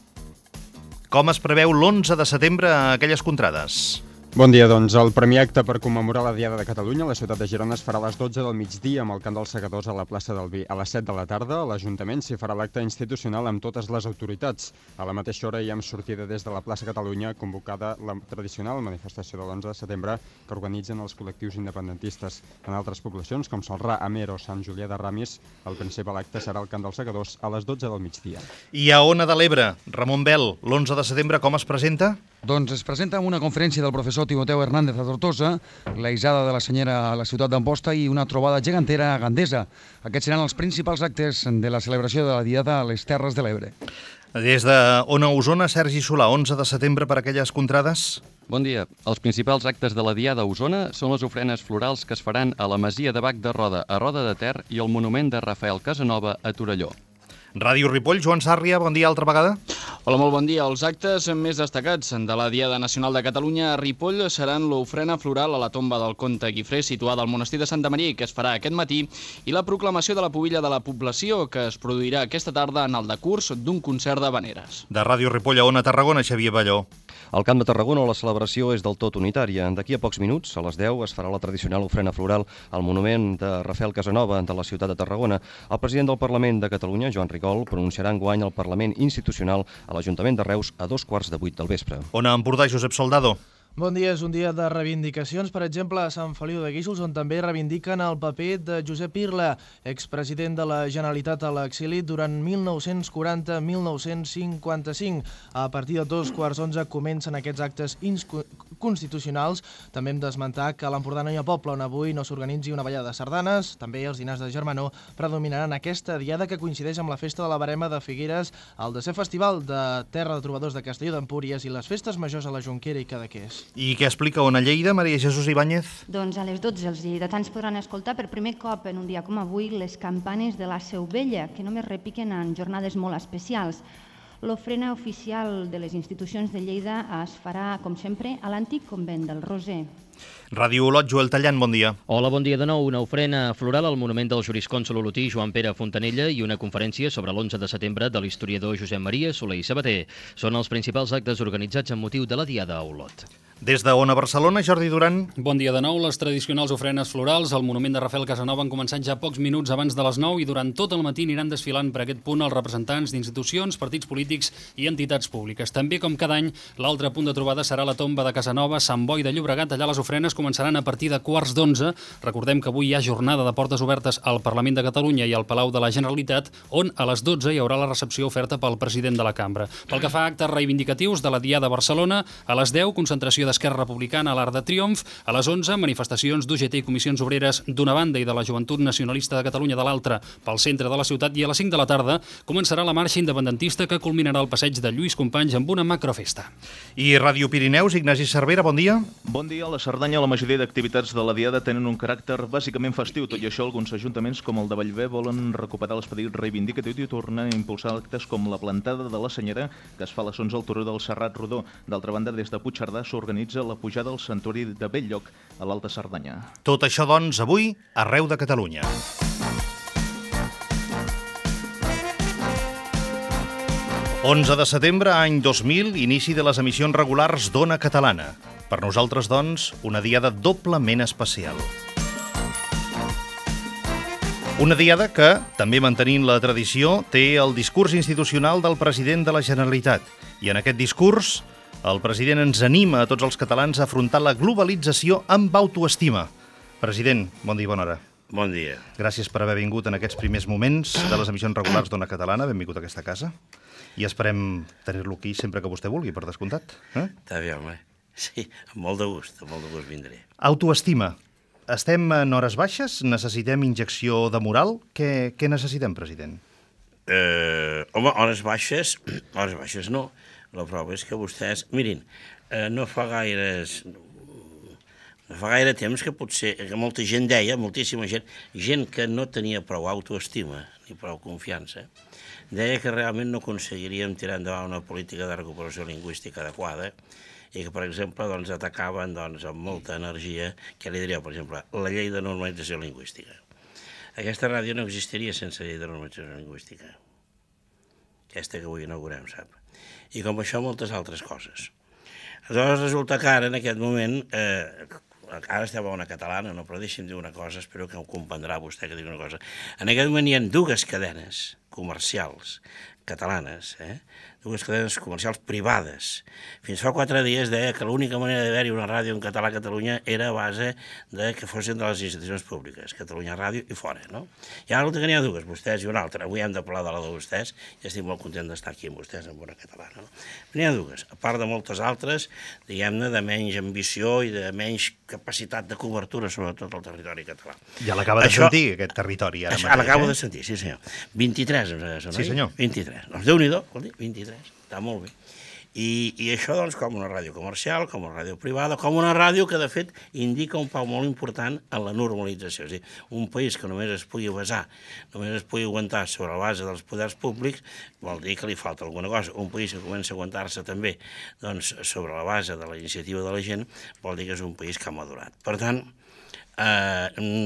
Com es preveu l'onze de setembre a aquelles contrades? Bon dia, doncs. El primer acte per commemorar la Diada de Catalunya a la ciutat de Girona es farà a les dotze del migdia amb el cant dels segadors a la plaça del Vi. A les set de la tarda, a l'Ajuntament s'hi farà l'acte institucional amb totes les autoritats. A la mateixa hora hi ha sortida des de la plaça Catalunya, convocada la tradicional manifestació de l'onze de setembre que organitzen els col·lectius independentistes. En altres poblacions, com Salrà, Amer o Sant Julià de Ramis, el principal acte serà el cant dels segadors a les dotze del migdia. I a Ona de l'Ebre, Ramon Bel, l'onze de setembre com es presenta? Doncs es presenta amb una conferència del professor Timoteu Hernández a Tortosa, la isada de la Senyera a la ciutat d'Amposta i una trobada gegantera a Gandesa. Aquests seran els principals actes de la celebració de la Diada a les Terres de l'Ebre. Des de Ona Osona, Sergi Solà, onze de setembre per aquelles contrades? Bon dia. Els principals actes de la Diada a Osona són les ofrenes florals que es faran a la Masia de Bac de Roda, a Roda de Ter, i el monument de Rafael Casanova a Torelló. Ràdio Ripoll, Joan Sàrria, bon dia altra vegada. Hola, molt bon dia. Els actes més destacats de la Diada Nacional de Catalunya a Ripoll seran l'ofrena floral a la tomba del comte Guifré, situada al monestir de Santa Maria, que es farà aquest matí, i la proclamació de la pubilla de la població, que es produirà aquesta tarda en el decurs d'un concert de veneres. De Ràdio Ripoll a Ona Tarragona, Xavier Balló. Al Camp de Tarragona la celebració és del tot unitària. D'aquí a pocs minuts, a les deu, es farà la tradicional ofrena floral al monument de Rafael Casanova de la ciutat de Tarragona. El president del Parlament de Catalunya, Joan Rigol, pronunciarà enguany el Parlament Institucional a l'Ajuntament de Reus a dos quarts de vuit del vespre. Ona Empordà, Josep Soldado. Bon dia, és un dia de reivindicacions, per exemple, a Sant Feliu de Guíxols, on també reivindiquen el paper de Josep Irla, expresident de la Generalitat a l'exili durant mil nou-cents quaranta a mil nou-cents cinquanta-cinc. A partir de dos quarts onze comencen aquests actes constitucionals. També hem d'esmentar que a l'Empordà no hi ha poble on avui no s'organitzi una ballada de sardanes. També els dinars de germanor predominaran aquesta diada que coincideix amb la festa de la Barema de Figueres, el desè festival de Terra de Trobadors de Castelló d'Empúries i les festes majors a la Jonquera i Cadaqués. I què explica Ona Lleida, Maria Jesús Ibáñez? Doncs a les dotze els lleidatans podran escoltar per primer cop en un dia com avui les campanes de la Seu Vella, que només repiquen en jornades molt especials. L'ofrena oficial de les institucions de Lleida es farà, com sempre, a l'antic convent del Roser. Ràdio Olot, Joel Tallant, bon dia. Hola, bon dia de nou. Una ofrena floral al monument del juriscònsol olotí Joan Pere Fontanella i una conferència sobre l'onze de setembre de l'historiador Josep Maria Soler i Sabater. Són els principals actes organitzats amb motiu de la Diada a Olot. Des de Ona Barcelona, Jordi Duran. Bon dia de nou. Les tradicionals ofrenes florals al monument de Rafael Casanova han començat ja pocs minuts abans de les nou i durant tot el matí aniran desfilant per aquest punt els representants d'institucions, partits polítics i entitats públiques. També, com cada any, l'altre punt de trobada serà la tomba de Casanova, Sant Boi de Llobregat. Allà les ofrenes començaran a partir de quarts d'onze. Recordem que avui hi ha jornada de portes obertes al Parlament de Catalunya i al Palau de la Generalitat, on a les dotze hi haurà la recepció oferta pel president de la cambra. Pel que fa a actes reivindicatius de la Diada de Barcelona, a les deu, concentració d'Esquerra Republicana a l'Arc de Triomf, a les onze, manifestacions d'U G T i Comissions Obreres d'una banda i de la Joventut Nacionalista de Catalunya de l'altra pel centre de la ciutat, i a les cinc de la tarda començarà la marxa independentista que culminarà el passeig de Lluís Companys amb una macrofesta. I Ràdio Pirineus, Ignasi Cervera, bon dia. Bon dia. A la Cerdanya la majoria d'activitats de la Diada tenen un caràcter bàsicament festiu. Tot i això, alguns ajuntaments com el de Bellver volen recuperar l'esperit reivindicatiu i tornar a impulsar actes com la plantada de la Senyera, que es fa a les onze al turó del Serrat Rodó. D'altra banda, des de Puigcerdà s'organitza la pujada al Santuari de Belllloc, a l'Alta Cerdanya. Tot això, doncs, avui, arreu de Catalunya. onze de setembre, any dos mil, inici de les emissions regulars d'Ona Catalana. Per nosaltres, doncs, una diada doblement especial. Una diada que, també mantenint la tradició, té el discurs institucional del president de la Generalitat. I en aquest discurs, el president ens anima a tots els catalans a afrontar la globalització amb autoestima. President, bon dia i bona hora. Bon dia. Gràcies per haver vingut en aquests primers moments de les emissions regulars d'Ona Catalana. Benvingut a aquesta casa. I esperem tenir-lo aquí sempre que vostè vulgui, per descomptat. Eh? Està bé, home. Sí, amb molt de gust, amb molt de gust vindré. Autoestima. Estem en hores baixes? Necessitem injecció de moral? Què, què necessitem, president? Eh, home, hores baixes, hores baixes no. La prova és que vostès... Mirin, eh, no fa gaires... No fa gaire temps que potser que molta gent deia, moltíssima gent, gent que no tenia prou autoestima ni prou confiança, deia que realment no aconseguiríem tirar endavant una política de recuperació lingüística adequada i que, per exemple, doncs, atacaven doncs, amb molta energia, què li diria, per exemple, la llei de normalització lingüística. Aquesta ràdio no existiria sense llei de normalització lingüística. Aquesta que avui inaugurem, sap? I com això, moltes altres coses. Aleshores, resulta que ara, en aquest moment, eh, ara estem a Ona Catalana, no? Però deixi'm dir una cosa, espero que ho comprendrà vostè que dic una cosa. En aquest moment hi ha dues cadenes comercials catalanes, eh? dues cadenes comercials privades. Fins fa quatre dies deia que l'única manera d'haver-hi una ràdio en català a Catalunya era a base de que fossin de les institucions públiques, Catalunya Ràdio i fora, no? I ara resulta que n'hi ha dues, vostès i una altra. Avui hem de parlar de la de vostès i estic molt content d'estar aquí amb vostès, amb Ona Catalana. No? N'hi ha dues, a part de moltes altres, diguem-ne, de menys ambició i de menys capacitat de cobertura sobre tot el territori català. Ja l'acaba de això, sentir, aquest territori, ara això, mateix. L'acabo eh? de sentir, sí senyor. vint-i-tres, em sembla, Sí, senyor. vint-i-tres. Doncs Déu-n'hi-do, vint-i-tres, està molt bé. I, I això, doncs, com una ràdio comercial, com una ràdio privada, com una ràdio que, de fet, indica un pau molt important en la normalització. És a dir, un país que només es pugui basar, només es pugui aguantar sobre la base dels poders públics, vol dir que li falta alguna cosa. Un país que comença a aguantar-se també doncs, sobre la base de la iniciativa de la gent, vol dir que és un país que ha madurat. Per tant, Uh,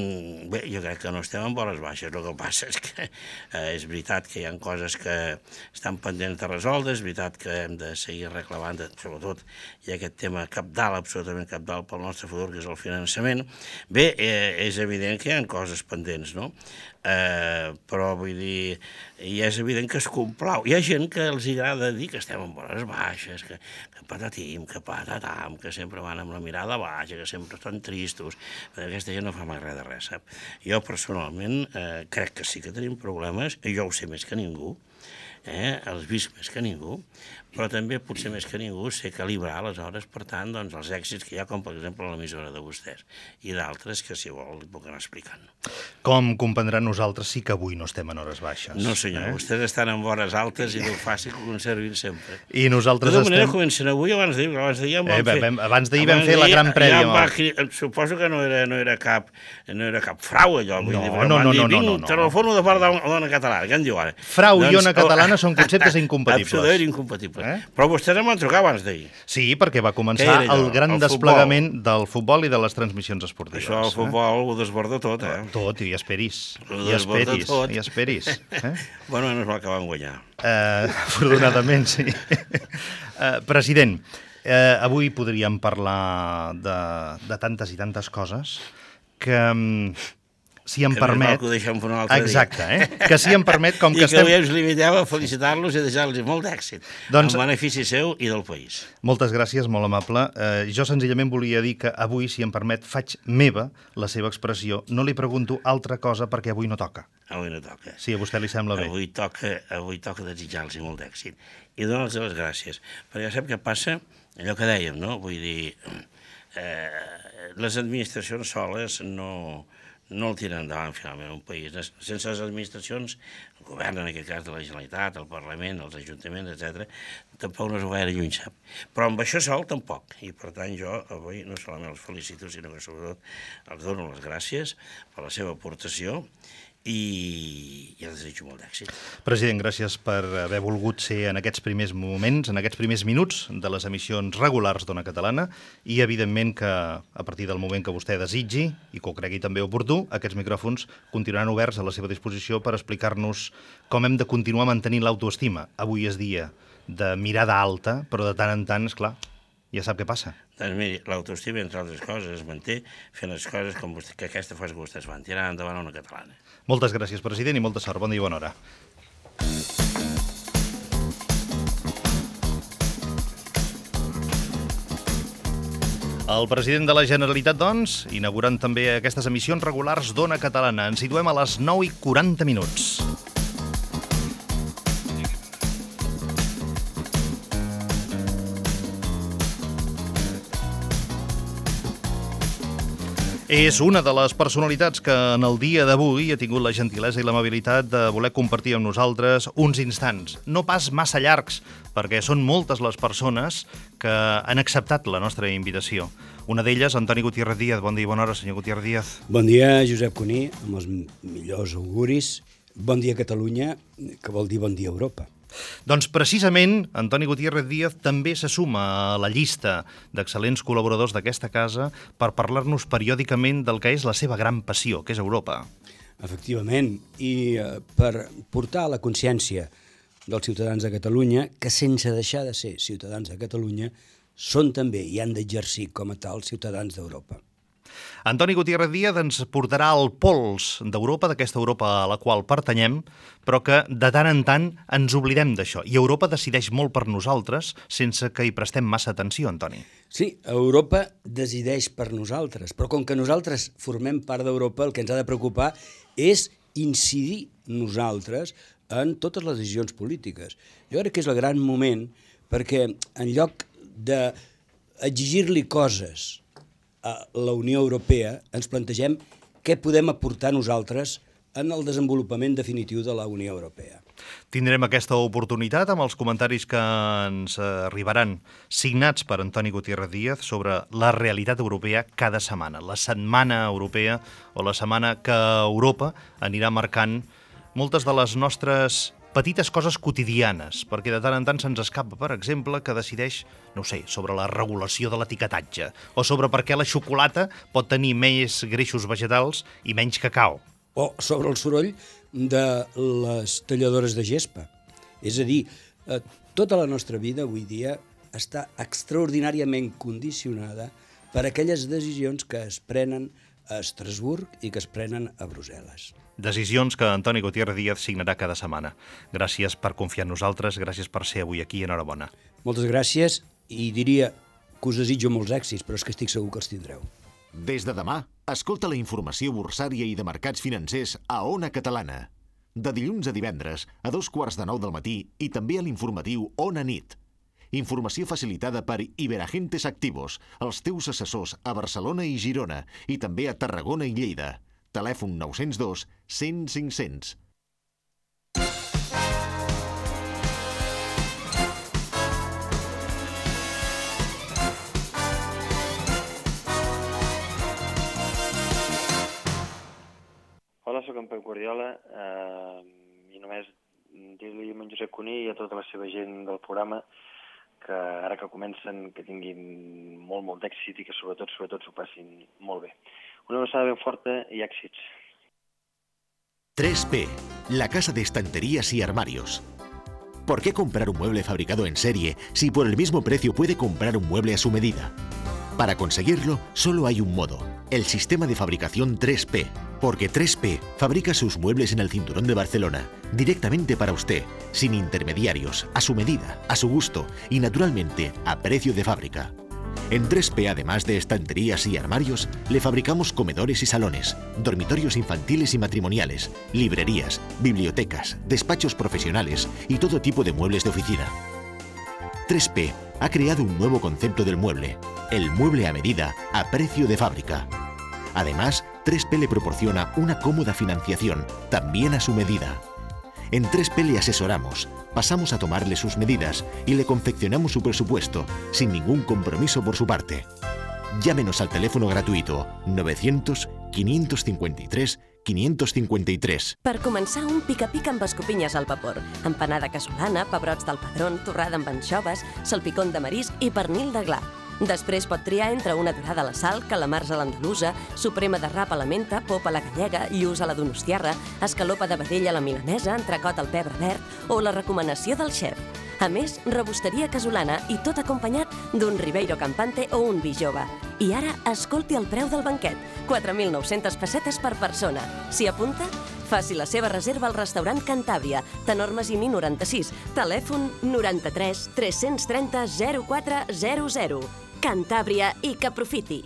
bé, jo crec que no estem en boles baixes. El que passa és que uh, és veritat que hi ha coses que estan pendents de resoldre, és veritat que hem de seguir reclamant, sobretot hi ha aquest tema cabdal, absolutament cabdal pel nostre futur, que és el finançament. Bé, eh, és evident que hi ha coses pendents, no? Uh, però vull dir, i és evident que es complau. Hi ha gent que els agrada dir que estem en boles baixes, que, que patatim, que patatam, que sempre van amb la mirada baixa, que sempre estan tristos. Aquesta gent no fa mai res de res, sap? Jo personalment eh, crec que sí que tenim problemes, i jo ho sé més que ningú, eh? els visc més que ningú, però també potser més que ningú sé calibrar aleshores, per tant, doncs, els èxits que hi ha, com per exemple l'emissora de vostès, i d'altres que, si vol, li puc anar explicant. Com comprendran, nosaltres sí que avui no estem en hores baixes. No, senyor, eh? Vostès estan en hores altes i no fàcil que ho conservin sempre. I nosaltres de tota manera, estem... comencen avui, abans d'ahir, abans d'ahir ja en vam eh, fer... Abans d'ahir vam fer la gran prèvia. Ja va, suposo que no era, no era, cap, no era cap frau, allò. No, dir, no, no, no, no, no, no. Telefono de part d'Ona Catalana, què en diu ara? Frau doncs, i Ona Catalana són conceptes incompatibles. Absolutament incompatibles. Eh? Però vostès em van trucar abans d'ahir. Sí, perquè va començar el gran el desplegament del futbol i de les transmissions esportives. Això, el futbol, eh? ho desborda tot, eh? Tot, i esperis. Ho I esperis, tot. i esperis. Eh? Bueno, no és mal que van guanyar. Uh, afortunadament, sí. Uh, president, Eh, avui podríem parlar de, de tantes i tantes coses que, si em que permet... Que ho deixem per un altre Exacte, dia. eh? Que si em permet, com I que que estem... avui ens limiteu a felicitar-los i a deixar-los molt d'èxit, Doncs- en benefici seu i del país. Moltes gràcies, molt amable. Eh, jo senzillament volia dir que avui, si em permet, faig meva la seva expressió. No li pregunto altra cosa perquè avui no toca. Avui no toca. Si a vostè li sembla bé. Avui toca, avui toca desitjar-los molt d'èxit i donar-los les gràcies. Perquè sap què passa? Allò que dèiem, no? Vull dir, eh, les administracions soles no, no el tiren endavant finalment un país. Sense les administracions, el govern, en aquest cas de la Generalitat, el Parlament, els ajuntaments, etcètera, tampoc no és gaire lluny, sap? Però amb això sol tampoc. I per tant jo avui no solament els felicito, sinó que sobretot els dono les gràcies per la seva aportació i, i els desitjo molt d'èxit. President, gràcies per haver volgut ser en aquests primers moments, en aquests primers minuts de les emissions regulars d'Ona Catalana i, evidentment, que a partir del moment que vostè desitgi i que ho cregui també oportú, aquests micròfons continuaran oberts a la seva disposició per explicar-nos com hem de continuar mantenint l'autoestima. Avui és dia de mirada alta, però de tant en tant, esclar, ja sap què passa. Doncs miri, l'autoestima, entre altres coses, es manté fent les coses com vostè, que aquesta fos que vostès van tirar endavant a Ona Catalana. Moltes gràcies, president, i molta sort. Bon dia i bona hora. El president de la Generalitat, doncs, inaugurant també aquestes emissions regulars d'Ona Catalana. Ens situem a les nou i quaranta minuts. És una de les personalitats que en el dia d'avui ha tingut la gentilesa i l'amabilitat de voler compartir amb nosaltres uns instants, no pas massa llargs, perquè són moltes les persones que han acceptat la nostra invitació. Una d'elles, Antoni Gutiérrez Díaz. Bon dia i bona hora, senyor Gutiérrez Díaz. Bon dia, Josep Cuní, amb els millors auguris. Bon dia, Catalunya, que vol dir bon dia, Europa. Doncs precisament, Antoni Gutiérrez Díaz també se suma a la llista d'excel·lents col·laboradors d'aquesta casa per parlar-nos periòdicament del que és la seva gran passió, que és Europa. Efectivament, i eh, per portar a la consciència dels ciutadans de Catalunya que sense deixar de ser ciutadans de Catalunya són també i han d'exercir com a tal ciutadans d'Europa. Antoni Gutiérrez Díaz ens portarà al pols d'Europa, d'aquesta Europa a la qual pertanyem, però que de tant en tant ens oblidem d'això. I Europa decideix molt per nosaltres sense que hi prestem massa atenció, Antoni. Sí, Europa decideix per nosaltres, però com que nosaltres formem part d'Europa, el que ens ha de preocupar és incidir nosaltres en totes les decisions polítiques. Jo crec que és el gran moment perquè en lloc d'exigir-li coses a la Unió Europea, ens plantegem què podem aportar nosaltres en el desenvolupament definitiu de la Unió Europea. Tindrem aquesta oportunitat amb els comentaris que ens arribaran signats per Antoni Gutiérrez Díaz sobre la realitat europea cada setmana, la setmana europea o la setmana que Europa anirà marcant moltes de les nostres petites coses quotidianes, perquè de tant en tant se'ns escapa, per exemple, que decideix, no sé, sobre la regulació de l'etiquetatge, o sobre per què la xocolata pot tenir més greixos vegetals i menys cacao. O sobre el soroll de les talladores de gespa. És a dir, eh, tota la nostra vida avui dia està extraordinàriament condicionada per aquelles decisions que es prenen a Estrasburg i que es prenen a Brussel·les. Decisions que Antoni Gutiérrez Díaz signarà cada setmana. Gràcies per confiar en nosaltres, gràcies per ser avui aquí, enhorabona. Moltes gràcies i diria que us desitjo molts èxits, però és que estic segur que els tindreu. Des de demà, escolta la informació borsària i de mercats financers a Ona Catalana. De dilluns a divendres, a dos quarts de nou del matí i també a l'informatiu Ona Nit. Informació facilitada per Iberagentes Activos, els teus assessors a Barcelona i Girona, i també a Tarragona i Lleida. Telèfon nou zero dos, cent, cinc cents. Hola, soc en Pep Guardiola eh, i només dir-li a en Josep Cuní i a tota la seva gent del programa que ara que comencen que tinguin molt, molt d'èxit i que sobretot, sobretot s'ho passin molt bé. Una abraçada ben forta i èxits. tres P, la casa de estanterías y armarios. ¿Por qué comprar un mueble fabricado en serie si por el mismo precio puede comprar un mueble a su medida? Para conseguirlo, solo hay un modo, el sistema de fabricación tres P, porque tres P fabrica sus muebles en el Cinturón de Barcelona, directamente para usted, sin intermediarios, a su medida, a su gusto y naturalmente a precio de fábrica. En tres P, además de estanterías y armarios, le fabricamos comedores y salones, dormitorios infantiles y matrimoniales, librerías, bibliotecas, despachos profesionales y todo tipo de muebles de oficina. tres P ha creado un nuevo concepto del mueble, el mueble a medida, a precio de fábrica. Además, tres P le proporciona una cómoda financiación, también a su medida. En tres P le asesoramos, pasamos a tomarle sus medidas y le confeccionamos su presupuesto, sin ningún compromiso por su parte. Llámenos al teléfono gratuito novecientos, quinientos cincuenta y tres, quinientos cincuenta y tres. Per començar, un pica-pica amb escopinyes al vapor, empanada casolana, pebrots del Padrón, torrada amb anxoves, salpicón de marisc i pernil de gla. Després pot triar entre una dorada a la sal, calamars a l'andalusa, suprema de rap a la menta, pop a la gallega, lluç a la donostiarra, escalopa de vedella a la milanesa, entrecot al pebre verd o la recomanació del xef. A més, rebosteria casolana i tot acompanyat d'un Ribeiro Campante o un vi jove. I ara, escolti el preu del banquet, quatre mil nou-centes pessetes per persona. S'hi apunta? Faci la seva reserva al restaurant Cantàbria, tenor Masimi noranta-sis, telèfon noranta-tres, tres-cents trenta, zero quatre zero zero. Cantàbria i que aprofiti.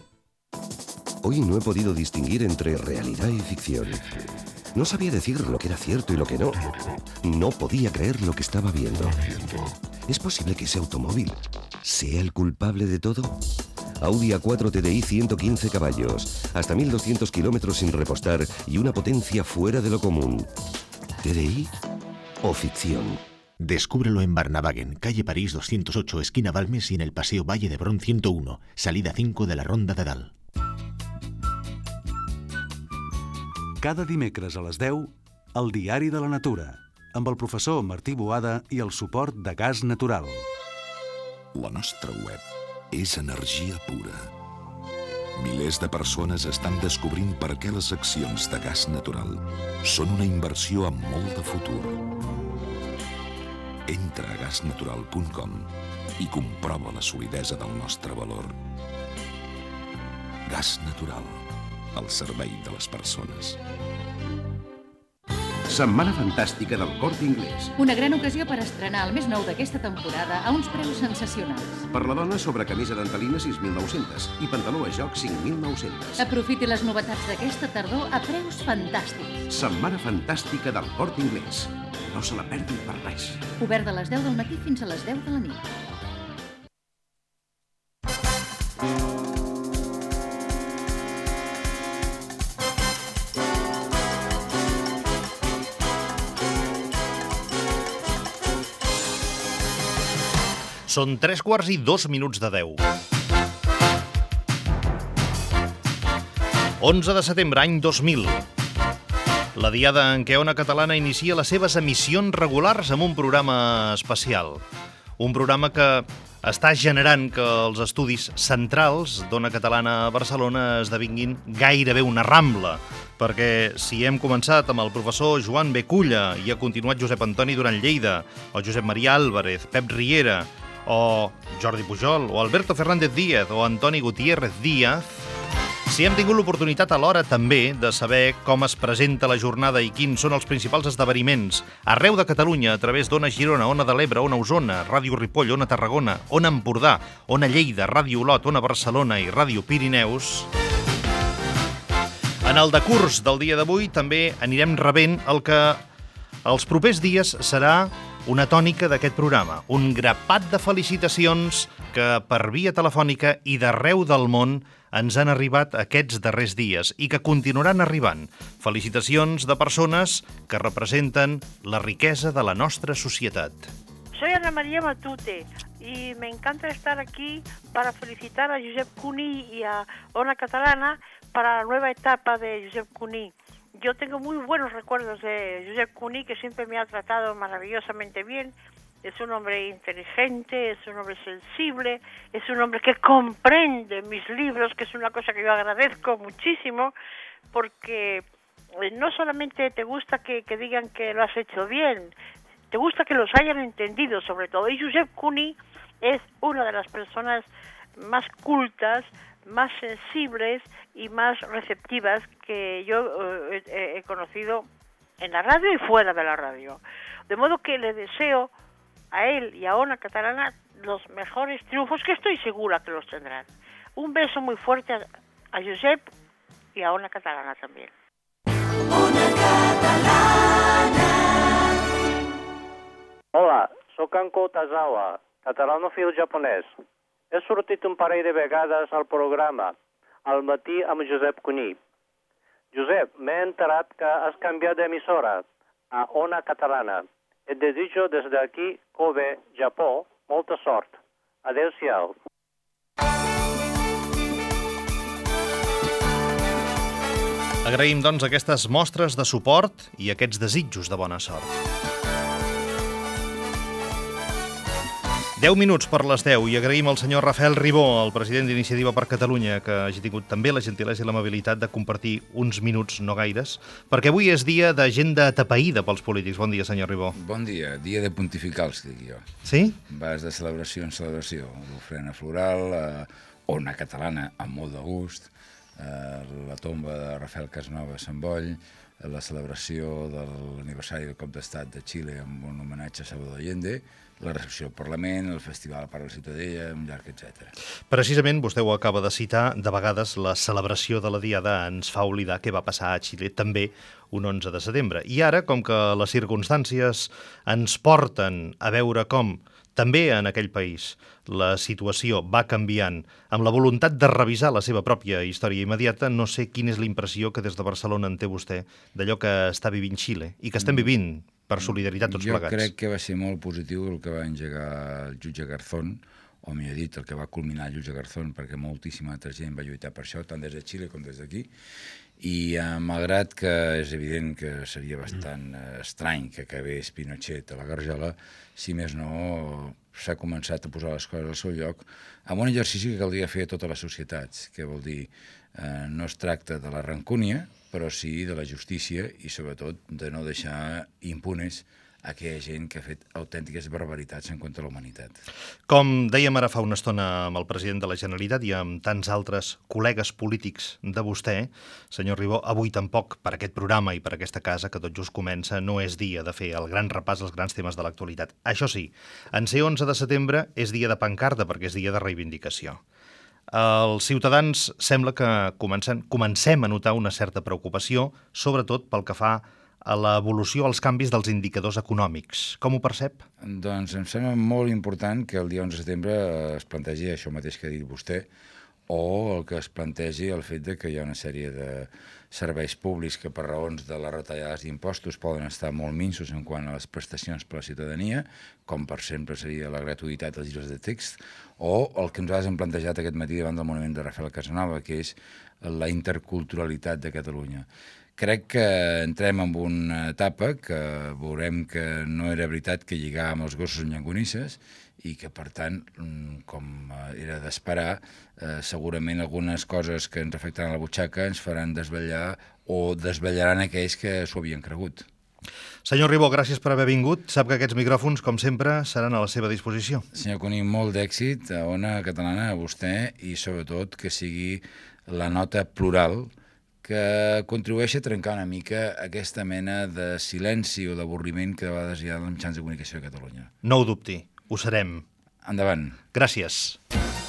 Hoy no he podido distinguir entre realidad y ficción. No sabía decir lo que era cierto y lo que no. No podía creer lo que estaba viendo. ¿Es posible que ese automóvil sea el culpable de todo? Audi A cuatro T D I ciento quince caballos, hasta mil doscientos kilómetros sin repostar y una potencia fuera de lo común. ¿T D I o ficción? Descúbrelo en Barnavagen, calle París doscientos ocho, esquina Balmes y en el Paseo Valle d'Hebron ciento uno, salida cinco de la Ronda de Dalt. Cada dimecres a les deu, el Diari de la Natura, amb el professor Martí Boada i el suport de Gas Natural. La nostra web és energia pura. Milers de persones estan descobrint per què les accions de Gas Natural són una inversió amb molt de futur. Entra a gas natural punt com i comprova la solidesa del nostre valor. Gas Natural, al servei de les persones. Setmana fantàstica del Corte Inglés. Una gran ocasió per estrenar el més nou d'aquesta temporada a uns preus sensacionals. Per la dona, sobre camisa dentalina sis mil nou-cents i pantaló a joc cinc mil nou-cents. Aprofiti les novetats d'aquesta tardor a preus fantàstics. Setmana fantàstica del Corte Inglés. No se la perdi per res. Obert de les deu del matí fins a les deu de la nit. Són tres quarts i dos minuts de deu. onze de setembre, any dos mil. La diada en què Ona Catalana inicia les seves emissions regulars amb un programa especial. Un programa que està generant que els estudis centrals d'Ona Catalana a Barcelona esdevinguin gairebé una rambla, perquè si hem començat amb el professor Joan Beculla i ha continuat Josep Antoni Duran Lleida, o Josep Maria Álvarez, Pep Riera, o Jordi Pujol, o Alberto Fernández Díaz, o Antoni Gutiérrez Díaz, si hem tingut l'oportunitat alhora també de saber com es presenta la jornada i quins són els principals esdeveniments arreu de Catalunya a través d'Ona Girona, Ona de l'Ebre, Ona Osona, Ràdio Ripoll, Ona Tarragona, Ona Empordà, Ona Lleida, Ràdio Olot, Ona Barcelona i Ràdio Pirineus, en el decurs del dia d'avui també anirem rebent el que els propers dies serà una tònica d'aquest programa, un grapat de felicitacions que per via telefònica i d'arreu del món ens han arribat aquests darrers dies i que continuaran arribant. Felicitacions de persones que representen la riquesa de la nostra societat. Soy Ana María Matute y me encanta estar aquí para felicitar a Josep Cuní y a Ona Catalana para la nueva etapa de Josep Cuní. Yo tengo muy buenos recuerdos de Josep Cuní, que siempre me ha tratado maravillosamente bien. Es un hombre inteligente, es un hombre sensible, es un hombre que comprende mis libros, que es una cosa que yo agradezco muchísimo, porque no solamente te gusta que, que digan que lo has hecho bien, te gusta que los hayan entendido sobre todo. Y Josep Cuní es una de las personas más cultas, más sensibles y más receptivas que yo eh, he conocido en la radio y fuera de la radio. De modo que le deseo a él y a Ona Catalana los mejores triunfos, que estoy segura que los tendrán. Un beso muy fuerte a, a Josep y a Ona Catalana también. Ona Catalana. Hola, sóc Anko Tazawa, catalanofil japonès. He sortit un parell de vegades al programa, al matí amb Josep Cuní. Josep, m'he enterat que has canviat d'emissora a Ona Catalana. Et desitjo des d'aquí, Kobe, Japó, molta sort. Adéu-siau. Agraïm, doncs, aquestes mostres de suport i aquests desitjos de bona sort. deu minuts per les deu i agraïm al senyor Rafael Ribó, el president d'Iniciativa per Catalunya, que hagi tingut també la gentilesa i l'amabilitat de compartir uns minuts, no gaires, perquè avui és dia d'agenda atapeïda pels polítics. Bon dia, senyor Ribó. Bon dia, dia de pontificals, dic jo. Sí? Vas de celebració en celebració. L'ofrena floral, eh, Ona Catalana, amb molt de gust, eh, la tomba de Rafael Casanova a Sant Boll, la celebració de l'aniversari del cop d'estat de Xile amb un homenatge a Salvador Allende, la recepció al Parlament, el Festival per a la Ciutadella, un llarg, etcètera. Precisament, vostè ho acaba de citar, de vegades la celebració de la Diada ens fa oblidar què va passar a Xile també un onze de setembre. I ara, com que les circumstàncies ens porten a veure com també en aquell país la situació va canviant amb la voluntat de revisar la seva pròpia història immediata, no sé quina és la impressió que des de Barcelona en té vostè d'allò que està vivint Xile i que estem vivint per solidaritat tots plegats. Jo crec que va ser molt positiu el que va engegar el jutge Garzón, o millor dit, el que va culminar el jutge Garzón, perquè moltíssima altra gent va lluitar per això, tant des de Xile com des d'aquí, i eh, malgrat que és evident que seria bastant eh, estrany que acabés Pinochet a la garjola, si més no s'ha començat a posar les coses al seu lloc amb un exercici que caldria fer a totes les societats, que vol dir, eh, no es tracta de la rancúnia, però sí de la justícia i sobretot de no deixar impunes aquella gent que ha fet autèntiques barbaritats en contra de la humanitat. Com dèiem ara fa una estona amb el president de la Generalitat i amb tants altres col·legues polítics de vostè, senyor Ribó, avui tampoc per aquest programa i per aquesta casa que tot just comença no és dia de fer el gran repàs als grans temes de l'actualitat. Això sí, en ser onze de setembre és dia de pancarta perquè és dia de reivindicació. Els ciutadans sembla que comencem, comencem a notar una certa preocupació, sobretot pel que fa a l'evolució, als canvis dels indicadors econòmics. Com ho percep? Doncs em sembla molt important que el dia onze de setembre es plantegi això mateix que ha dit vostè, o el que es plantegi el fet de que hi ha una sèrie de serveis públics que per raons de les retallades d'impostos poden estar molt minsos en quant a les prestacions per a la ciutadania, com per sempre seria la gratuïtat dels llibres de text, o el que nosaltres hem plantejat aquest matí davant del monument de Rafael Casanova, que és la interculturalitat de Catalunya. Crec que entrem en una etapa que veurem que no era veritat que lligàvem els gossos en llangonisses i que, per tant, com era d'esperar, eh, segurament algunes coses que ens afectaran a la butxaca ens faran desvetllar o desvetllaran aquells que s'ho havien cregut. Senyor Ribó, gràcies per haver vingut. Sap que aquests micròfons, com sempre, seran a la seva disposició. Senyor Cuní, molt d'èxit a Ona Catalana, a vostè, i sobretot que sigui la nota plural que contribueixi a trencar una mica aquesta mena de silenci o d'avorriment que de vegades hi ha als mitjans de comunicació de Catalunya. No ho dubti, ho serem. Endavant. Gràcies.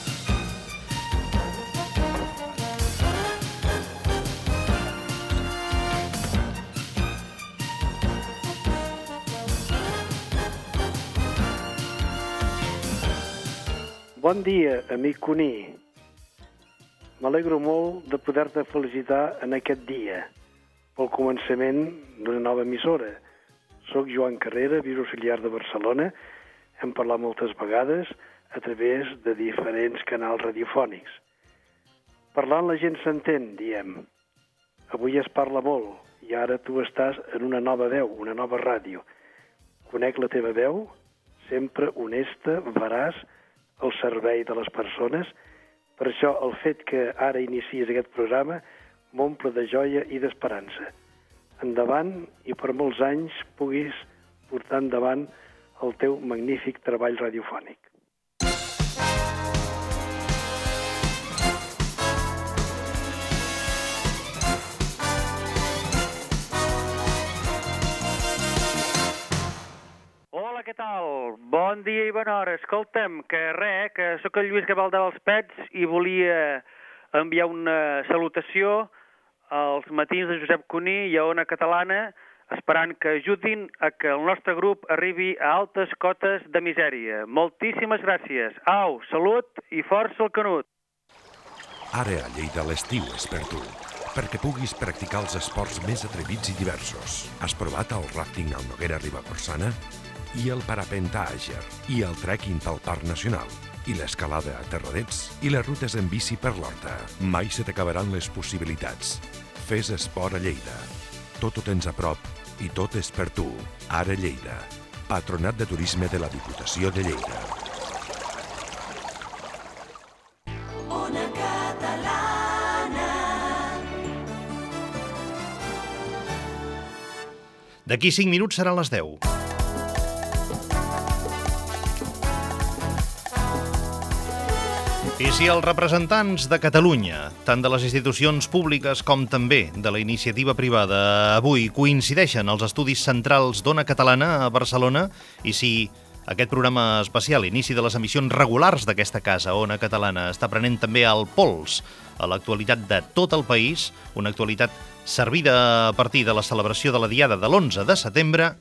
Bon dia, amic Cuní. M'alegro molt de poder-te felicitar en aquest dia, pel començament d'una nova emissora. Soc Joan Carrera, vice auxiliar de Barcelona. Hem parlat moltes vegades a través de diferents canals radiofònics. Parlant la gent s'entén, diem. Avui es parla molt i ara tu estàs en una nova veu, una nova ràdio. Conec la teva veu, sempre honesta, veraç, al servei de les persones. Per això el fet que ara inicies aquest programa m'omple de joia i d'esperança. Endavant i per molts anys puguis portar endavant el teu magnífic treball radiofònic. Hola, què tal? Bon dia i bona hora. Escolta'm, que res, que sóc el Lluís Gavaldà dels Pets i volia enviar una salutació als matins de Josep Cuní i a Ona Catalana, esperant que ajudin a que el nostre grup arribi a altes cotes de misèria. Moltíssimes gràcies. Au, salut i força el Canut. Ara a Lleida l'estiu és per tu, perquè puguis practicar els esports més atrevits i diversos. Has provat el ràfting al Noguera Ribagorçana? I el parapent a Àger, i el trekking pel Parc Nacional, i l'escalada a Terradets, i les rutes en bici per l'Horta. Mai se t'acabaran les possibilitats. Fes esport a Lleida. Tot ho tens a prop i tot és per tu. Ara Lleida. Patronat de Turisme de la Diputació de Lleida. Ona Catalana. D'aquí cinc minuts seran les deu. I si els representants de Catalunya, tant de les institucions públiques com també de la iniciativa privada, avui coincideixen als estudis centrals d'Ona Catalana a Barcelona, i si aquest programa especial, inici de les emissions regulars d'aquesta casa, Ona Catalana, està prenent també el pols a l'actualitat de tot el país, una actualitat servida a partir de la celebració de la Diada de l'onze de setembre,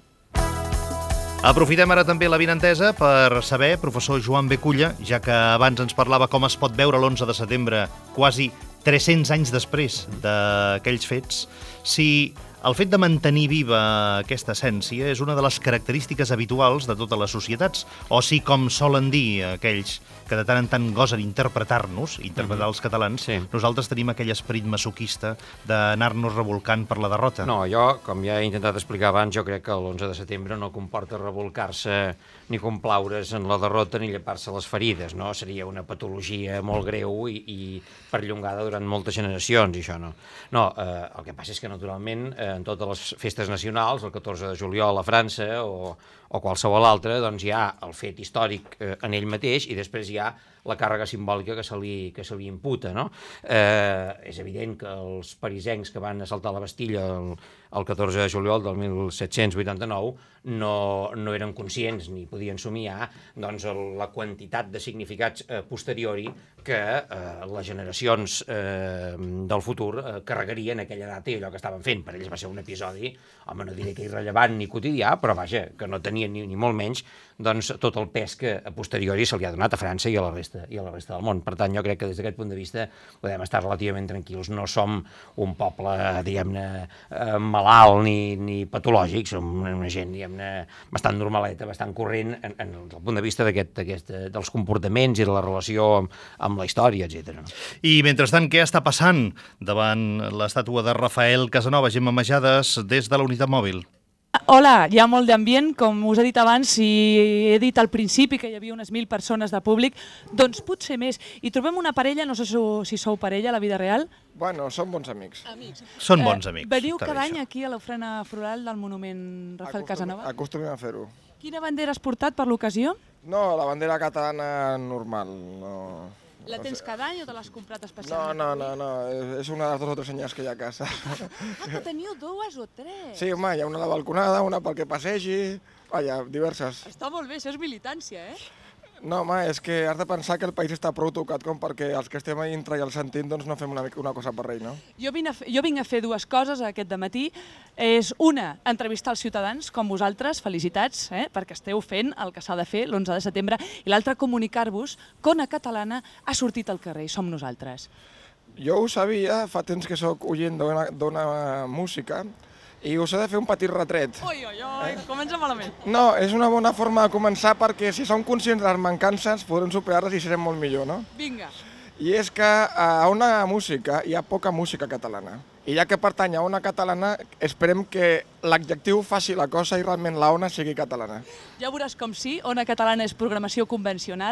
aprofitem ara també la vinentesa per saber, professor Joan Beculla, ja que abans ens parlava com es pot veure l'onze de setembre quasi tres-cents anys després d'aquells fets, si el fet de mantenir viva aquesta essència és una de les característiques habituals de totes les societats, o si, com solen dir aquells que de tant en tant gosen interpretar-nos, interpretar els catalans, sí. Nosaltres tenim aquell esperit masoquista d'anar-nos revolcant per la derrota. No, jo, com ja he intentat explicar abans, jo crec que l'onze de setembre no comporta revolcar-se ni complaure's en la derrota ni llepar-se les ferides, no? Seria una patologia molt greu i, i perllongada durant moltes generacions, i això no. No, eh, el que passa és que, naturalment, eh, en totes les festes nacionals, el catorze de juliol a França o, o qualsevol altra, doncs hi ha el fet històric eh, en ell mateix i després hi ha la càrrega simbòlica que se li, que se li imputa, no? Eh, és evident que els parisencs que van assaltar la Bastilla el, el catorze de juliol del mil set-cents vuitanta-nou no, no eren conscients ni podien somiar doncs, la quantitat de significats eh, posteriori que eh, les generacions eh, del futur eh, carregarien aquella data i allò que estaven fent. Per ells va ser un episodi, home, no diré que irrellevant ni quotidià, però vaja, que no tenia ni, ni molt menys doncs, tot el pes que a posteriori se li ha donat a França i a la resta, i a la resta del món. Per tant, jo crec que des d'aquest punt de vista podem estar relativament tranquils. No som un poble, diguem-ne, eh, malalt ni, ni patològic, som una gent, diguem-ne, bastant normaleta, bastant corrent en, en el punt de vista d'aquest, d'aquest, dels comportaments i de la relació amb, amb la història, etcètera. I mentrestant, què està passant davant l'estàtua de Rafael Casanova, Gemma Majades, des de la unitat mòbil? Hola, hi ha molt d'ambient, com us he dit abans, i he dit al principi que hi havia unes mil persones de públic, doncs potser més. I trobem una parella, no sé si sou parella a la vida real. Bueno, som bons amics. Amics. Són bons amics. Eh, veniu cada any aquí a l'ofrena floral del monument Rafael Casanova? Acostumem a fer-ho. Quina bandera has portat per l'ocasió? No, la bandera catalana normal, no... La tens cada any o te l'has comprat No, especialment? no, no, no, és una de les dues o tres senyals que hi ha a casa. Ah, que teniu dues o tres? Sí, home, hi ha una a la balconada, una pel que passegi, vaja, diverses. Està molt bé, això és militància, eh? No, home, és que has de pensar que el país està prou tocat com perquè els que estem a dintre i el sentint doncs no fem una, una cosa per ell, no? Jo vinc, a fer, jo vinc a fer dues coses aquest dematí. És una, entrevistar els ciutadans com vosaltres, felicitats, eh, perquè esteu fent el que s'ha de fer l'onze de setembre, i l'altra, comunicar-vos que Ona Catalana ha sortit al carrer, som nosaltres. Jo ho sabia, fa temps que sóc oient d'una música, i us he de fer un petit retret. Ui, ui, ui, eh? Comença malament. No, és una bona forma de començar perquè si som conscients de les mancances podrem superar-les i serem molt millor, no? Vinga. I és que a Ona Música hi ha poca música catalana. I ja que pertany a Ona Catalana, esperem que l'adjectiu faci la cosa i realment la Ona sigui catalana. Ja veuràs com sí, Ona Catalana és programació convencional,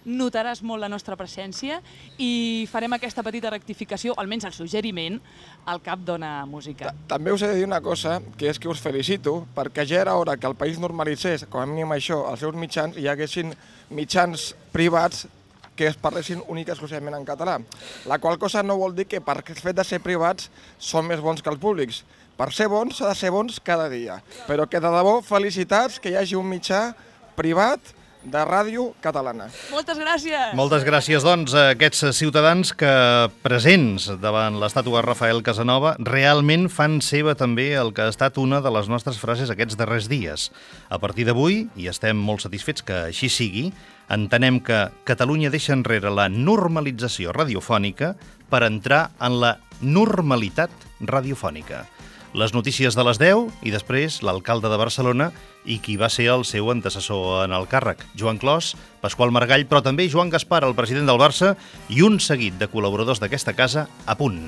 notaràs molt la nostra presència i farem aquesta petita rectificació, almenys el suggeriment, al cap d'Ona Música. També us he de dir una cosa, que és que us felicito, perquè ja era hora que el país normalitzés, com a mínim això, els seus mitjans, i hi haguessin mitjans privats que es parlessin únic i exclusivament en català. La qual cosa no vol dir que per el fet de ser privats són més bons que els públics. Per ser bons s'ha de ser bons cada dia. Però que de debò felicitats que hi hagi un mitjà privat de ràdio catalana. Moltes gràcies! Moltes gràcies, doncs, a aquests ciutadans que, presents davant l'estàtua de Rafael Casanova, realment fan seva també el que ha estat una de les nostres frases aquests darrers dies. A partir d'avui, i estem molt satisfets que així sigui, entenem que Catalunya deixa enrere la normalització radiofònica per entrar en la normalitat radiofònica. Les notícies de les deu i després l'alcalde de Barcelona i qui va ser el seu antecessor en el càrrec, Joan Clos, Pasqual Margall, però també Joan Gaspar, el president del Barça, i un seguit de col·laboradors d'aquesta casa a punt.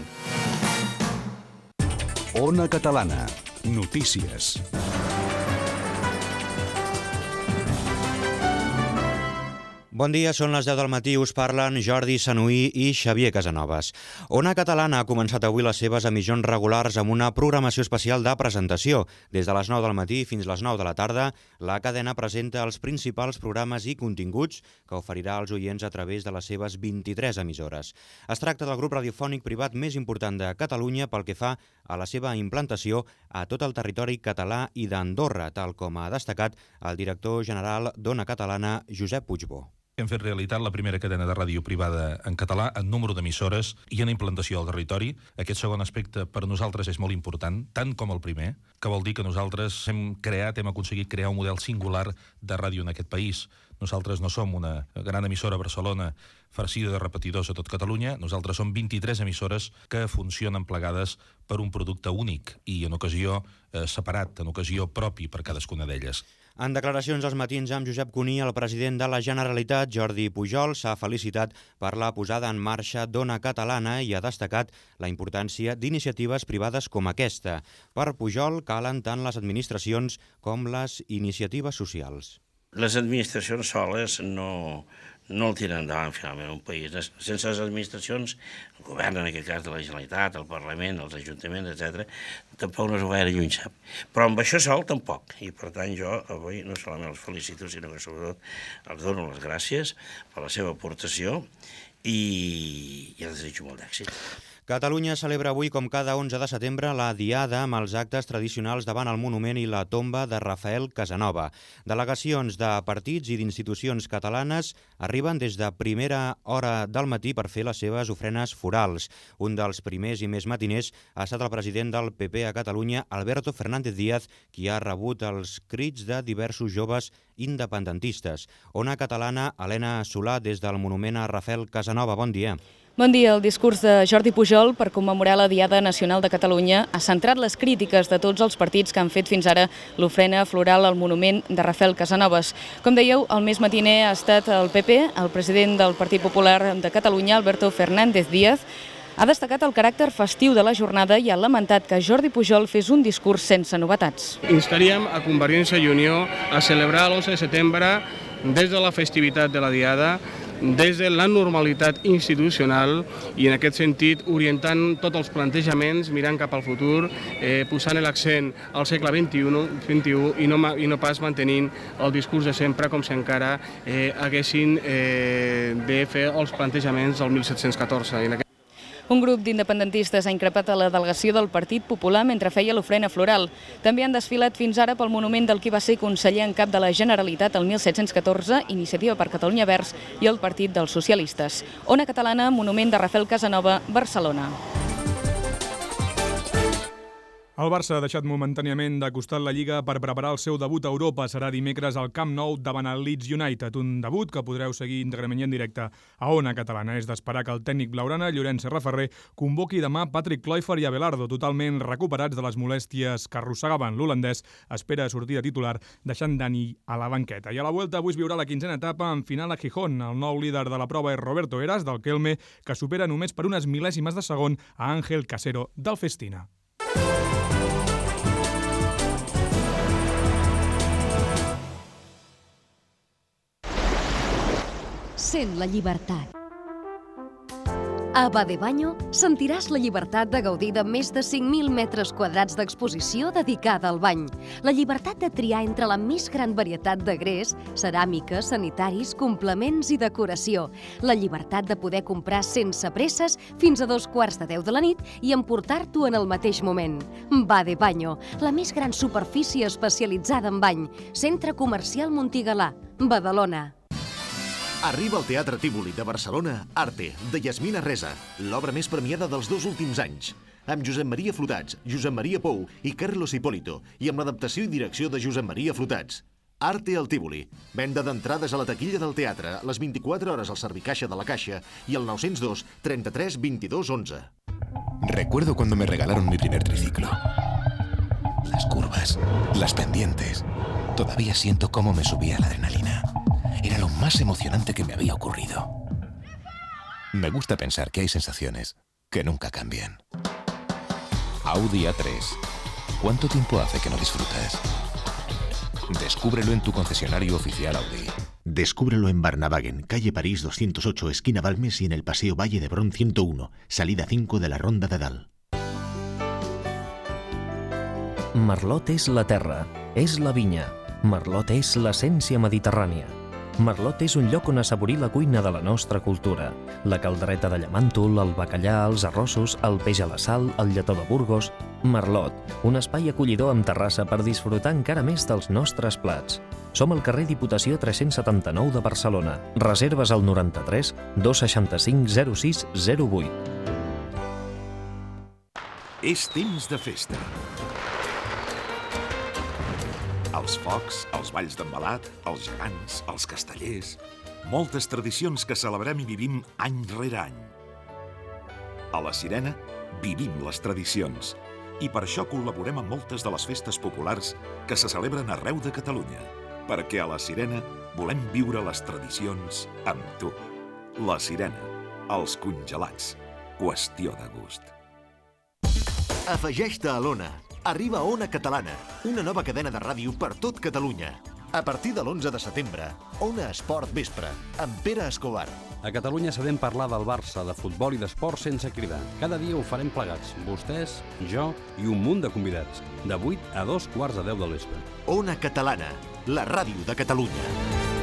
Ona Catalana. Notícies. Bon dia, són les deu del matí, us parlen Jordi Sanuí i Xavier Casanovas. Ona Catalana ha començat avui les seves emissions regulars amb una programació especial de presentació. Des de les nou del matí fins les nou de la tarda, la cadena presenta els principals programes i continguts que oferirà als oients a través de les seves vint-i-tres emissores. Es tracta del grup radiofònic privat més important de Catalunya pel que fa a la seva implantació a tot el territori català i d'Andorra, tal com ha destacat el director general d'Ona Catalana, Josep Puigbó. Hem fet realitat la primera cadena de ràdio privada en català en número d'emissores i en implantació al territori. Aquest segon aspecte per nosaltres és molt important, tant com el primer, que vol dir que nosaltres hem creat, hem aconseguit crear un model singular de ràdio en aquest país. Nosaltres no som una gran emissora a Barcelona farcida de repetidors a tot Catalunya, nosaltres som vint-i-tres emissores que funcionen plegades per un producte únic i en ocasió eh, separat, en ocasió propi per cadascuna d'elles. En declaracions als matins amb Josep Cuní, el president de la Generalitat, Jordi Pujol, s'ha felicitat per la posada en marxa d'Ona Catalana i ha destacat la importància d'iniciatives privades com aquesta. Per Pujol calen tant les administracions com les iniciatives socials. Les administracions soles no, no el tiren endavant finalment un país. Sense les administracions, el govern en aquest cas de la Generalitat, el Parlament, els ajuntaments, etcètera, tampoc no és gaire lluny, sap. Però amb això sol tampoc. I per tant jo avui no solament els felicito, sinó que sobretot els dono les gràcies per la seva aportació i, i els desitjo molt d'èxit. Catalunya celebra avui, com cada onze de setembre, la Diada amb els actes tradicionals davant el monument i la tomba de Rafael Casanova. Delegacions de partits i d'institucions catalanes arriben des de primera hora del matí per fer les seves ofrenes florals. Un dels primers i més matiners ha estat el president del P P a Catalunya, Alberto Fernández Díaz, qui ha rebut els crits de diversos joves independentistes. Ona Catalana, Helena Solà, des del monument a Rafael Casanova. Bon dia. Bon dia. El discurs de Jordi Pujol per commemorar la Diada Nacional de Catalunya ha centrat les crítiques de tots els partits que han fet fins ara l'ofrena floral al monument de Rafael Casanovas. Com dèieu, el més matiner ha estat el P P, el president del Partit Popular de Catalunya, Alberto Fernández Díaz, ha destacat el caràcter festiu de la jornada i ha lamentat que Jordi Pujol fes un discurs sense novetats. Instaríem a Convergència i Unió a celebrar l'onze de setembre des de la festivitat de la Diada, des de la normalitat institucional i en aquest sentit orientant tots els plantejaments, mirant cap al futur, eh, posant l'accent al segle vint-i-u i no, i no pas mantenint el discurs de sempre com si encara eh, haguessin eh, de fer els plantejaments del mil set-cents catorze. En aquest... Un grup d'independentistes ha increpat a la delegació del Partit Popular mentre feia l'ofrena floral. També han desfilat fins ara pel monument del qui va ser conseller en cap de la Generalitat el mil set-cents catorze, Iniciativa per Catalunya Verds i el Partit dels Socialistes. Ona Catalana, monument de Rafael Casanova, Barcelona. El Barça ha deixat momentàniament de costat la Lliga per preparar el seu debut a Europa. Serà dimecres al Camp Nou davant el Leeds United, un debut que podreu seguir íntegrament i en directe a Ona Catalana. És d'esperar que el tècnic blaugrana, Llorenç Serraferrer, convoqui demà Patrick Kluivert i Abelardo, totalment recuperats de les molèsties que arrossegaven. L'holandès espera sortir de titular, deixant Dani a la banqueta. I a la Vuelta avui es viurà la quinzena etapa en final a Gijón. El nou líder de la prova és Roberto Heras, del Kelme, que supera només per unes mil·lèsimes de segon a Ángel Casero, del Festina. Sent la llibertat. A Badebaño sentiràs la llibertat de gaudir de més de cinc mil metres quadrats d'exposició dedicada al bany. La llibertat de triar entre la més gran varietat de gres, ceràmica, sanitaris, complements i decoració. La llibertat de poder comprar sense presses fins a dos quarts de deu de la nit i emportar-t'ho en el mateix moment. Badebaño, la més gran superfície especialitzada en bany. Centre Comercial Montigalà, Badalona. Arriba al Teatre Tívoli de Barcelona Arte, de Yasmina Reza, l'obra més premiada dels dos últims anys, amb Josep Maria Flotats, Josep Maria Pou i Carlos Hipólito, i amb l'adaptació i direcció de Josep Maria Flotats. Arte al Tívoli. Venda d'entrades a la taquilla del teatre, a les vint-i-quatre hores al Servicaixa de la Caixa i al nou zero dos, trenta-tres, vint-i-dos, onze. Recuerdo cuando me regalaron mi primer triciclo. Las curvas, las pendientes. Todavía siento cómo me subía la adrenalina. Era lo más emocionante que me había ocurrido. Me gusta pensar que hay sensaciones que nunca cambian. Audi A tres. ¿Cuánto tiempo hace que no disfrutas? Descúbrelo en tu concesionario oficial Audi. Descúbrelo en Barnavagen, calle París doscientos ocho, esquina Balmes, y en el Paseo Valle d'Hebron ciento uno, salida cinco de la Ronda de Dalt. Merlot és la terra, és la vinya. Merlot és l'essència mediterrània. Merlot és un lloc on assaborir la cuina de la nostra cultura. La caldereta de llamàntol, el bacallà, els arrossos, el peix a la sal, el lletó de Burgos... Merlot, un espai acollidor amb terrassa per disfrutar encara més dels nostres plats. Som al carrer Diputació tres-cents setanta-nou de Barcelona. Reserves al noranta-tres, dos seixanta-cinc, zero sis, zero vuit. És temps de festa. Els focs, els balls d'embalat, els gegants, els castellers... Moltes tradicions que celebrem i vivim any rere any. A la Sirena vivim les tradicions i per això col·laborem amb moltes de les festes populars que se celebren arreu de Catalunya, perquè a la Sirena volem viure les tradicions amb tu. La Sirena, els congelats, qüestió de gust. Afegeix-te a l'Ona. Arriba Ona Catalana, una nova cadena de ràdio per tot Catalunya. A partir de l'onze de setembre, Ona Esport Vespre, amb Pere Escobar. A Catalunya sabem parlar del Barça, de futbol i d'esport sense cridar. Cada dia ho farem plegats, vostès, jo i un munt de convidats, de vuit a dos quarts de deu de l'espre. Ona Catalana, la ràdio de Catalunya.